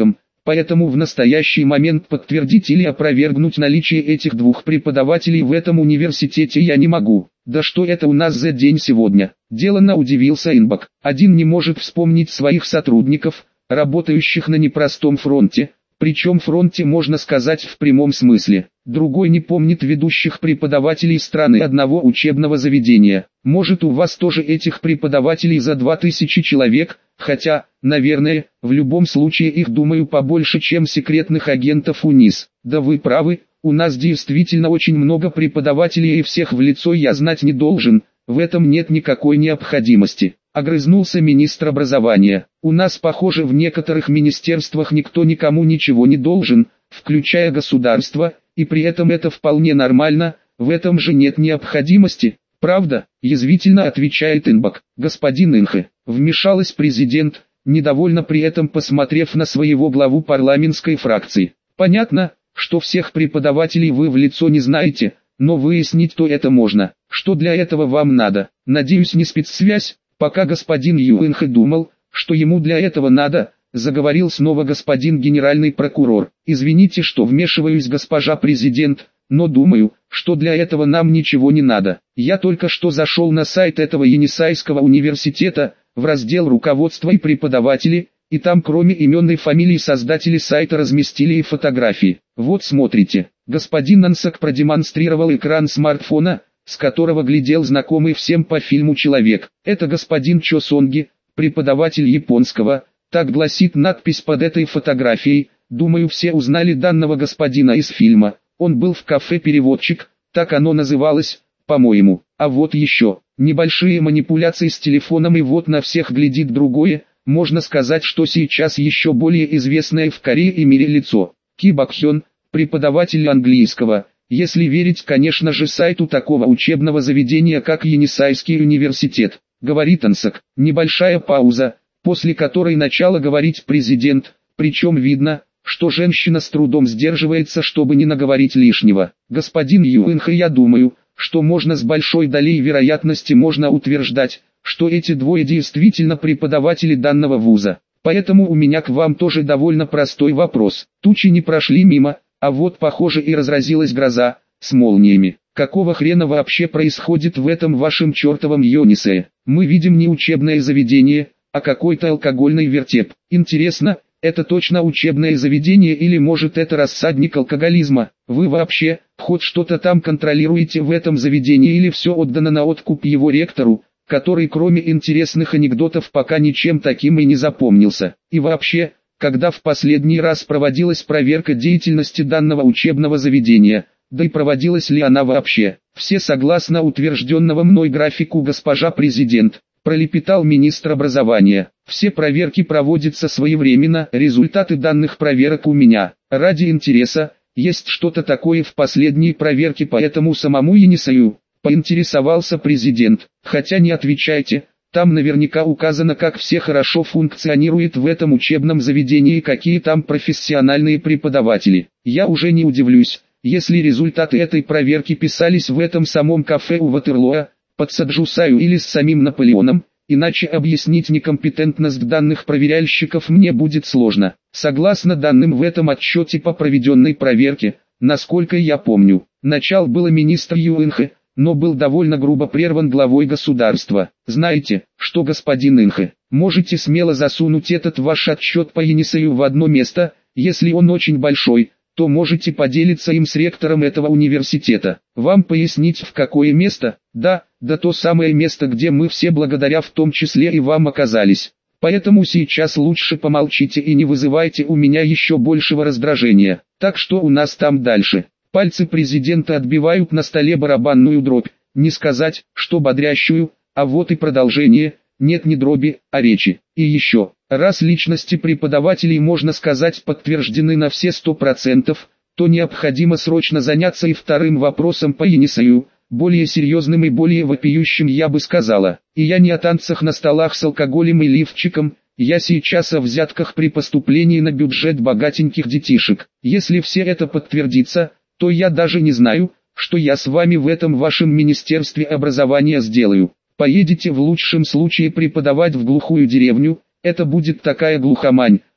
Поэтому в настоящий момент подтвердить или опровергнуть наличие этих двух преподавателей в этом университете я не могу. Да что это у нас за день сегодня? Деланно удивился Инбок. Один не может вспомнить своих сотрудников, работающих на непростом фронте, причем фронте можно сказать в прямом смысле. Другой не помнит ведущих преподавателей страны одного учебного заведения. Может, у вас тоже этих преподавателей за два тысячи человек, хотя, наверное, в любом случае их, думаю, побольше, чем секретных агентов УНИС. Да вы правы, у нас действительно очень много преподавателей и всех в лицо я знать не должен, в этом нет никакой необходимости. Огрызнулся министр образования. У нас, похоже, в некоторых министерствах никто никому ничего не должен, включая государство, и при этом это вполне нормально, в этом же нет необходимости. Правда, язвительно отвечает Инбок. Господин Инхе, вмешалась президент, недовольно при этом посмотрев на своего главу парламентской фракции. Понятно, что всех преподавателей вы в лицо не знаете, но выяснить-то это можно. Что для этого вам надо? Надеюсь, не спецсвязь? Пока господин Юэнхэ думал, что ему для этого надо, заговорил снова господин генеральный прокурор. Извините, что вмешиваюсь, госпожа президент, но думаю, что для этого нам ничего не надо. Я только что зашел на сайт этого Енисейского университета, в раздел «Руководство и преподаватели», и там кроме имен и фамилий создатели сайта разместили и фотографии. Вот смотрите. Господин Ансак продемонстрировал экран смартфона, с которого глядел знакомый всем по фильму человек. Это господин Чо Сонги, преподаватель японского, так гласит надпись под этой фотографией. Думаю, все узнали данного господина из фильма. Он был в кафе «Переводчик», так оно называлось, по-моему. А вот еще, небольшие манипуляции с телефоном, и вот на всех глядит другое, можно сказать, что сейчас еще более известное в Корее и мире лицо. Ки Бак Хён, преподаватель английского. Если верить, конечно же, сайту такого учебного заведения, как Енисейский университет, говорит Ансак. Небольшая пауза, после которой начала говорить президент, причем видно, что женщина с трудом сдерживается, чтобы не наговорить лишнего. Господин Юэнхэ, я думаю, что можно с большой долей вероятности можно утверждать, что эти двое действительно преподаватели данного вуза. Поэтому у меня к вам тоже довольно простой вопрос. Тучи не прошли мимо, а вот, похоже, и разразилась гроза, с молниями. Какого хрена вообще происходит в этом вашем чертовом Йонисее? Мы видим не учебное заведение, а какой-то алкогольный вертеп. Интересно, это точно учебное заведение или может это рассадник алкоголизма? Вы вообще, хоть что-то там контролируете в этом заведении или все отдано на откуп его ректору, который кроме интересных анекдотов пока ничем таким и не запомнился? И вообще, когда в последний раз проводилась проверка деятельности данного учебного заведения, да и проводилась ли она вообще? Все согласно утвержденного мной графику, госпожа президент, пролепетал министр образования. Все проверки проводятся своевременно, результаты данных проверок у меня. Ради интереса, есть что-то такое в последней проверке по этому самому Енисею? Поинтересовался президент. Хотя не отвечайте. Там наверняка указано, как все хорошо функционирует в этом учебном заведении и какие там профессиональные преподаватели. Я уже не удивлюсь, если результаты этой проверки писались в этом самом кафе у Ватерлоа, под Саджусаю или с самим Наполеоном, иначе объяснить некомпетентность данных проверяльщиков мне будет сложно. Согласно данным в этом отчете по проведенной проверке, насколько я помню, начал было министр Юэнхэ, но был довольно грубо прерван главой государства. Знаете, что, господин Инхэ, можете смело засунуть этот ваш отчет по Енисею в одно место, если он очень большой, то можете поделиться им с ректором этого университета. Вам пояснить, в какое место? Да, да то самое место, где мы все благодаря в том числе и вам оказались. Поэтому сейчас лучше помолчите и не вызывайте у меня еще большего раздражения. Так что у нас там дальше? Пальцы президента отбивают на столе барабанную дробь, не сказать, что бодрящую, а вот и продолжение, нет не дроби, а речи. И еще, раз личности преподавателей, можно сказать, подтверждены на все сто процентов, то необходимо срочно заняться и вторым вопросом по Енисею, более серьезным и более вопиющим, я бы сказала. И я не о танцах на столах с алкоголем и лифчиком, я сейчас о взятках при поступлении на бюджет богатеньких детишек. Если все это подтвердится, то я даже не знаю, что я с вами в этом вашем министерстве образования сделаю. Поедете в лучшем случае преподавать в глухую деревню, это будет такая глухомань,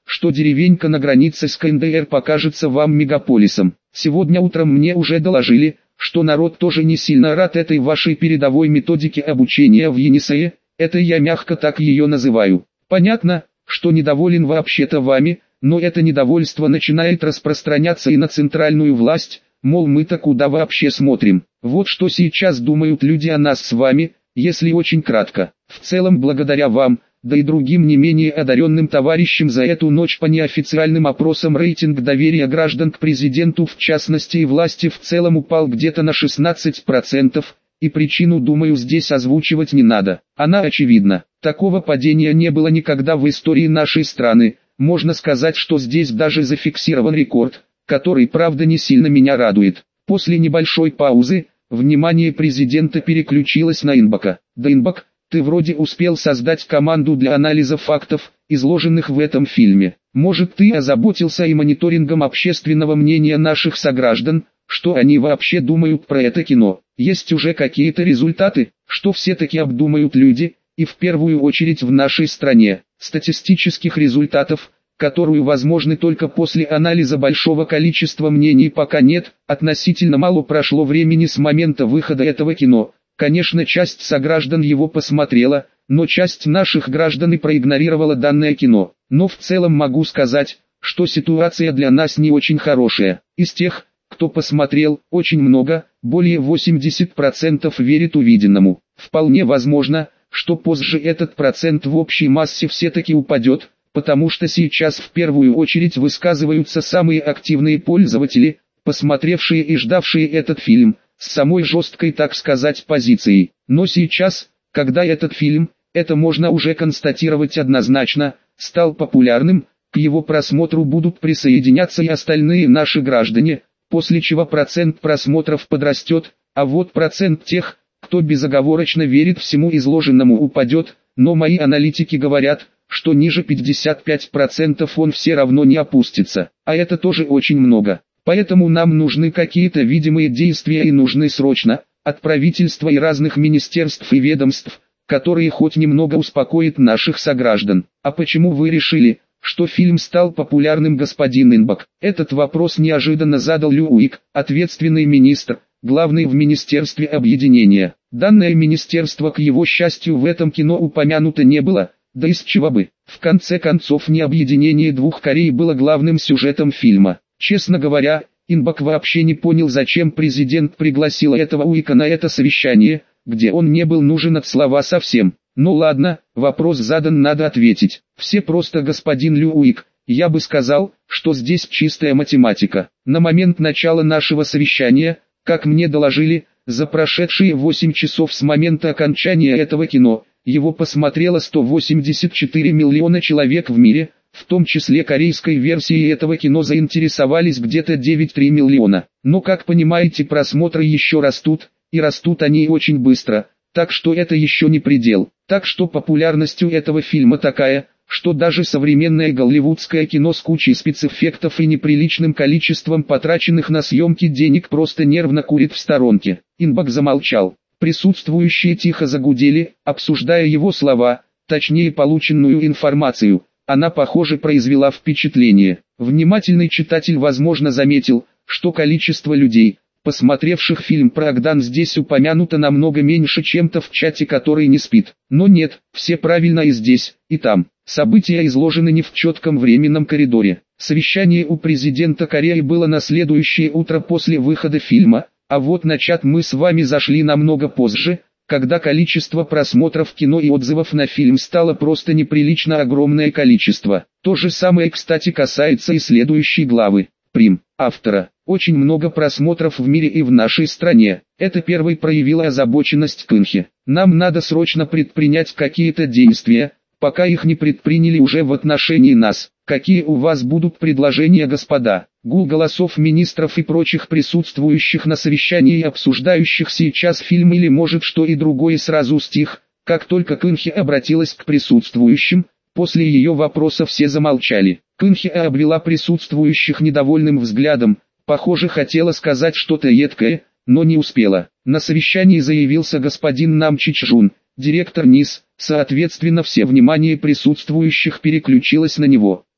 что деревенька на границе с ка эн дэ эр покажется вам мегаполисом. Сегодня утром мне уже доложили, что народ тоже не сильно рад этой вашей передовой методике обучения в Енисее, это я мягко так ее называю. Понятно, что недоволен вообще-то вами, но это недовольство начинает распространяться и на центральную власть, мол мы-то куда вообще смотрим. Вот что сейчас думают люди о нас с вами, если очень кратко. В целом благодаря вам, да и другим не менее одаренным товарищам за эту ночь по неофициальным опросам рейтинг доверия граждан к президенту в частности и власти в целом упал где-то на шестнадцать процентов, и причину думаю здесь озвучивать не надо. Она очевидна. Такого падения не было никогда в истории нашей страны, можно сказать, что здесь даже зафиксирован рекорд, который правда не сильно меня радует. После небольшой паузы, внимание президента переключилось на Инбака. Да Инбак, ты вроде успел создать команду для анализа фактов, изложенных в этом фильме. Может ты озаботился и мониторингом общественного мнения наших сограждан, что они вообще думают про это кино? Есть уже какие-то результаты, что все-таки обдумают люди, и в первую очередь в нашей стране. Статистических результатов, которую возможны только после анализа большого количества мнений пока нет, относительно мало прошло времени с момента выхода этого кино. Конечно, часть сограждан его посмотрела, но часть наших граждан и проигнорировала данное кино. Но в целом могу сказать, что ситуация для нас не очень хорошая. Из тех, кто посмотрел, очень много, более восемьдесят процентов верит увиденному. Вполне возможно, что позже этот процент в общей массе все-таки упадет, потому что сейчас в первую очередь высказываются самые активные пользователи, посмотревшие и ждавшие этот фильм, с самой жесткой, так сказать, позицией. Но сейчас, когда этот фильм, это можно уже констатировать однозначно, стал популярным, к его просмотру будут присоединяться и остальные наши граждане, после чего процент просмотров подрастет, а вот процент тех, кто безоговорочно верит всему изложенному, упадет, но мои аналитики говорят, что ниже пятидесяти пяти процентов он все равно не опустится, а это тоже очень много. Поэтому нам нужны какие-то видимые действия и нужны срочно, от правительства и разных министерств и ведомств, которые хоть немного успокоят наших сограждан. А почему вы решили, что фильм стал популярным, господин Инбак? Этот вопрос неожиданно задал Лю Уик, ответственный министр, главный в Министерстве объединения. Данное министерство, к его счастью, в этом кино упомянуто не было, да из чего бы. В конце концов, не объединение двух Корей было главным сюжетом фильма. Честно говоря, Инбак вообще не понял, зачем президент пригласил этого Уика на это совещание, где он не был нужен от слова совсем. Ну ладно, вопрос задан, надо ответить. Все просто, господин Лю Уик, я бы сказал, что здесь чистая математика. На момент начала нашего совещания, как мне доложили, за прошедшие восемь часов с момента окончания этого кино, его посмотрело сто восемьдесят четыре миллиона человек в мире, в том числе корейской версией этого кино заинтересовались где-то девять целых три миллиона. Но как понимаете, просмотры еще растут, и растут они очень быстро, так что это еще не предел. Так что популярность у этого фильма такая, что даже современное голливудское кино с кучей спецэффектов и неприличным количеством потраченных на съемки денег просто нервно курит в сторонке. Инбак замолчал. Присутствующие тихо загудели, обсуждая его слова, точнее полученную информацию. Она, похоже, произвела впечатление. Внимательный читатель, возможно, заметил, что количество людей, посмотревших фильм «Прагдан», здесь упомянуто намного меньше, чем-то в чате, который не спит. Но нет, все правильно и здесь, и там. События изложены не в четком временном коридоре. Совещание у президента Кореи было на следующее утро после выхода фильма, а вот на чат мы с вами зашли намного позже, когда количество просмотров кино и отзывов на фильм стало просто неприлично огромное количество. То же самое, кстати, касается и следующей главы. Прим. Автора. Очень много просмотров в мире и в нашей стране. Это первый проявила озабоченность Кынхи. Нам надо срочно предпринять какие-то действия, пока их не предприняли уже в отношении нас. Какие у вас будут предложения, господа? Гул голосов министров и прочих присутствующих на совещании и обсуждающих сейчас фильм или может что и другое сразу стих. Как только Кынхи обратилась к присутствующим, после ее вопроса все замолчали. Кынхи обвела присутствующих недовольным взглядом, похоже, хотела сказать что-то едкое, но не успела. На совещании заявился господин Нам Чичжун, директор НИС, соответственно все внимание присутствующих переключилось на него.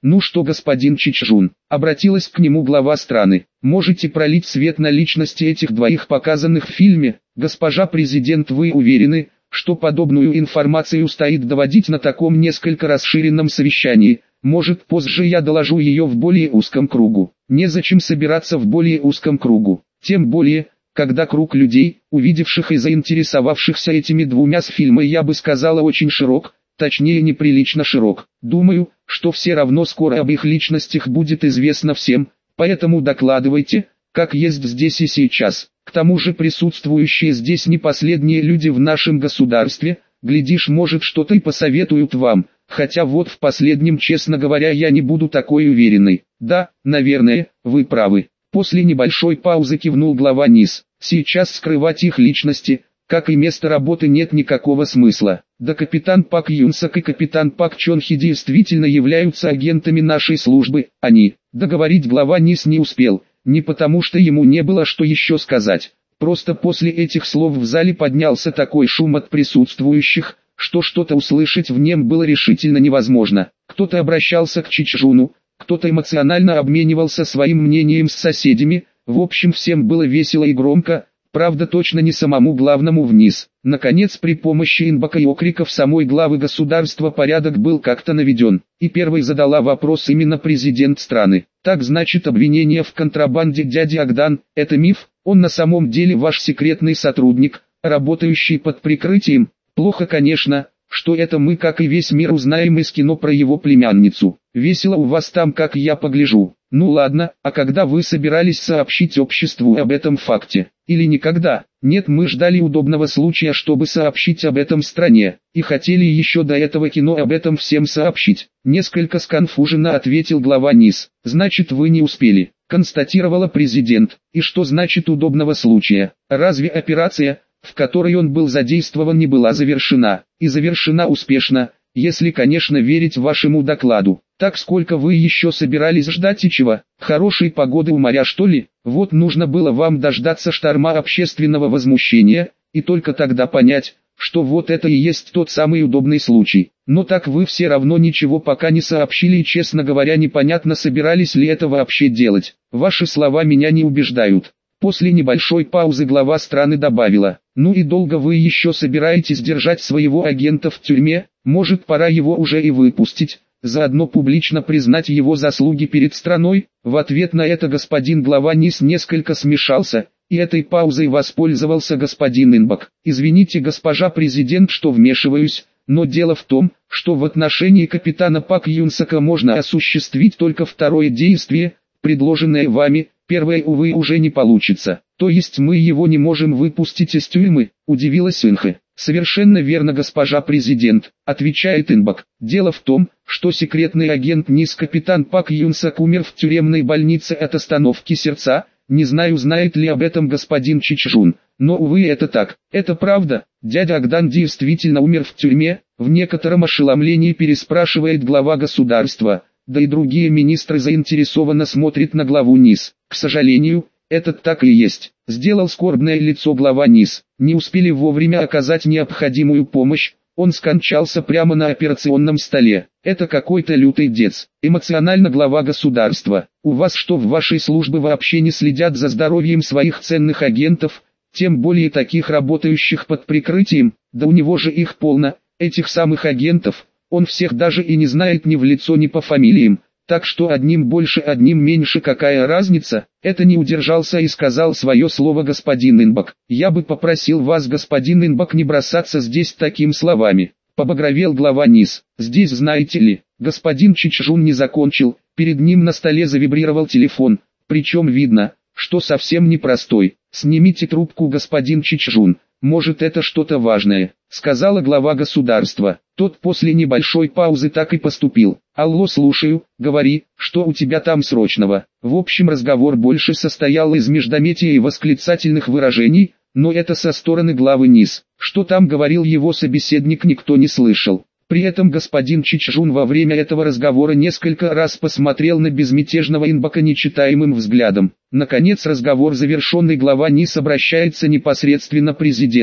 «Ну что, господин Чичжун?» — обратилась к нему глава страны. «Можете пролить свет на личности этих двоих, показанных в фильме? Госпожа президент, вы уверены, что подобную информацию стоит доводить на таком несколько расширенном совещании? Может, позже я доложу ее в более узком кругу?» «Незачем собираться в более узком кругу. Тем более, когда круг людей, увидевших и заинтересовавшихся этими двумя с фильма, я бы сказала, очень широк, точнее неприлично широк. Думаю, что все равно скоро об их личностях будет известно всем, поэтому докладывайте, как есть здесь и сейчас. К тому же присутствующие здесь не последние люди в нашем государстве, глядишь, может, что-то и посоветуют вам, хотя вот в последнем, честно говоря, я не буду такой уверенной». «Да, наверное, вы правы». После небольшой паузы кивнул глава НИС. «Сейчас скрывать их личности, как и место работы, нет никакого смысла. Да капитан Пак Юнсак и капитан Пак Чон Хи действительно являются агентами нашей службы, они». Договорить глава НИС не успел, не потому что ему не было что еще сказать. Просто после этих слов в зале поднялся такой шум от присутствующих, что что-то услышать в нем было решительно невозможно. Кто-то обращался к Чичжуну, кто-то эмоционально обменивался своим мнением с соседями, в общем всем было весело и громко, правда точно не самому главному вниз. Наконец, при помощи инбока и окриков самой главы государства порядок был как-то наведен, и первой задала вопрос именно президент страны. «Так значит, обвинение в контрабанде дяди Агдан – это миф? Он на самом деле ваш секретный сотрудник, работающий под прикрытием? Плохо, конечно, что это мы, как и весь мир, узнаем из кино про его племянницу. Весело у вас там, как я погляжу. Ну ладно, а когда вы собирались сообщить обществу об этом факте? Или никогда?» «Нет, мы ждали удобного случая, чтобы сообщить об этом стране, и хотели еще до этого кино об этом всем сообщить». Несколько сконфуженно ответил глава НИС. «Значит, вы не успели», констатировала президент. «И что значит удобного случая? Разве операция, в которой он был задействован, не была завершена, и завершена успешно, если, конечно, верить вашему докладу? Так сколько вы еще собирались ждать и чего? Хорошей погоды у моря, что ли? Вот нужно было вам дождаться шторма общественного возмущения, и только тогда понять, что вот это и есть тот самый удобный случай. Но так вы все равно ничего пока не сообщили, и, честно говоря, непонятно, собирались ли это вообще делать. Ваши слова меня не убеждают». После небольшой паузы глава страны добавила: «Ну и долго вы еще собираетесь держать своего агента в тюрьме? Может, пора его уже и выпустить, заодно публично признать его заслуги перед страной?» В ответ на это господин глава НИС несколько смешался, и этой паузой воспользовался господин Инбок. «Извините, госпожа президент, что вмешиваюсь, но дело в том, что в отношении капитана Пак Юнсака можно осуществить только второе действие, предложенное вами. Первое, увы, уже не получится. То есть мы его не можем выпустить из тюрьмы?» — удивилась Инхэ. «Совершенно верно, госпожа президент», — отвечает Инбок. «Дело в том, что секретный агент НИС капитан Пак Юнсак умер в тюремной больнице от остановки сердца. Не знаю, знает ли об этом господин Чичжун, но, увы, это так. Это правда, дядя Агдан действительно умер в тюрьме?» В некотором ошеломлении переспрашивает глава государства. Да и другие министры заинтересованно смотрят на главу НИС. «К сожалению, это так и есть», — сделал скорбное лицо глава НИС. «Не успели вовремя оказать необходимую помощь, он скончался прямо на операционном столе. Это какой-то лютый дец». Эмоционально глава государства. «У вас что, в вашей службе вообще не следят за здоровьем своих ценных агентов, тем более таких, работающих под прикрытием? Да у него же их полно, этих самых агентов. Он всех даже и не знает ни в лицо, ни по фамилиям, так что одним больше, одним меньше, какая разница?» Это не удержался и сказал свое слово господин Инбок. «Я бы попросил вас, господин Инбок, не бросаться здесь такими словами», — побагровел глава НИС. «Здесь, знаете ли, господин Чичжун не закончил, перед ним на столе завибрировал телефон, причем видно, что совсем непростой. Снимите трубку, господин Чичжун, может, это что-то важное», — сказала глава государства. Тот после небольшой паузы так и поступил. «Алло, слушаю, говори, что у тебя там срочного?» В общем, разговор больше состоял из междометия и восклицательных выражений, но это со стороны главы НИС. Что там говорил его собеседник, никто не слышал. При этом господин Чичжун во время этого разговора несколько раз посмотрел на безмятежного Инбока нечитаемым взглядом. Наконец разговор завершенный, глава НИС обращается непосредственно к президенту.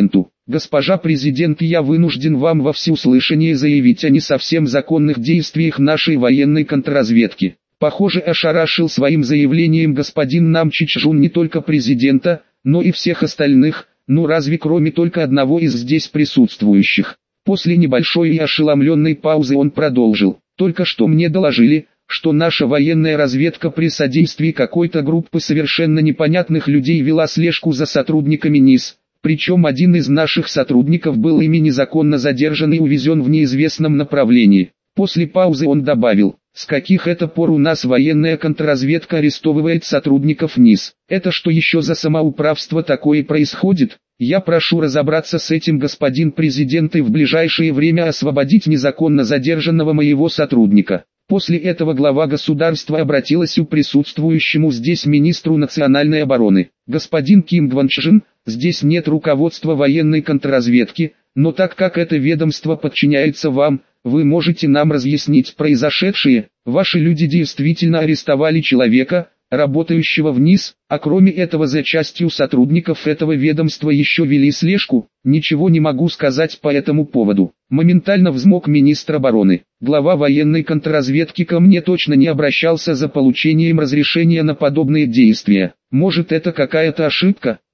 Госпожа президент, я вынужден вам во всеуслышание заявить о не совсем законных действиях нашей военной контрразведки. Похоже, ошарашил своим заявлением господин Нам Чичжун не только президента, но и всех остальных, ну разве кроме только одного из здесь присутствующих. После небольшой и ошеломленной паузы он продолжил. Только что мне доложили, что наша военная разведка при содействии какой-то группы совершенно непонятных людей вела слежку за сотрудниками НИС. Причем один из наших сотрудников был ими незаконно задержан и увезен в неизвестном направлении. После паузы он добавил, с каких это пор у нас военная контрразведка арестовывает сотрудников НИС. Это что еще за самоуправство такое происходит? Я прошу разобраться с этим, господин президент, и в ближайшее время освободить незаконно задержанного моего сотрудника. После этого глава государства обратилась к присутствующему здесь министру национальной обороны. Господин Ким Гванчжин, здесь нет руководства военной контрразведки, но так как это ведомство подчиняется вам, вы можете нам разъяснить произошедшее. Ваши люди действительно арестовали человека, работающего в НИС, а кроме этого за частью сотрудников этого ведомства еще вели слежку? Ничего не могу сказать по этому поводу. Моментально взмок министр обороны. Глава военной контрразведки ко мне точно не обращался за получением разрешения на подобные действия. Может, это какая-то ошибка?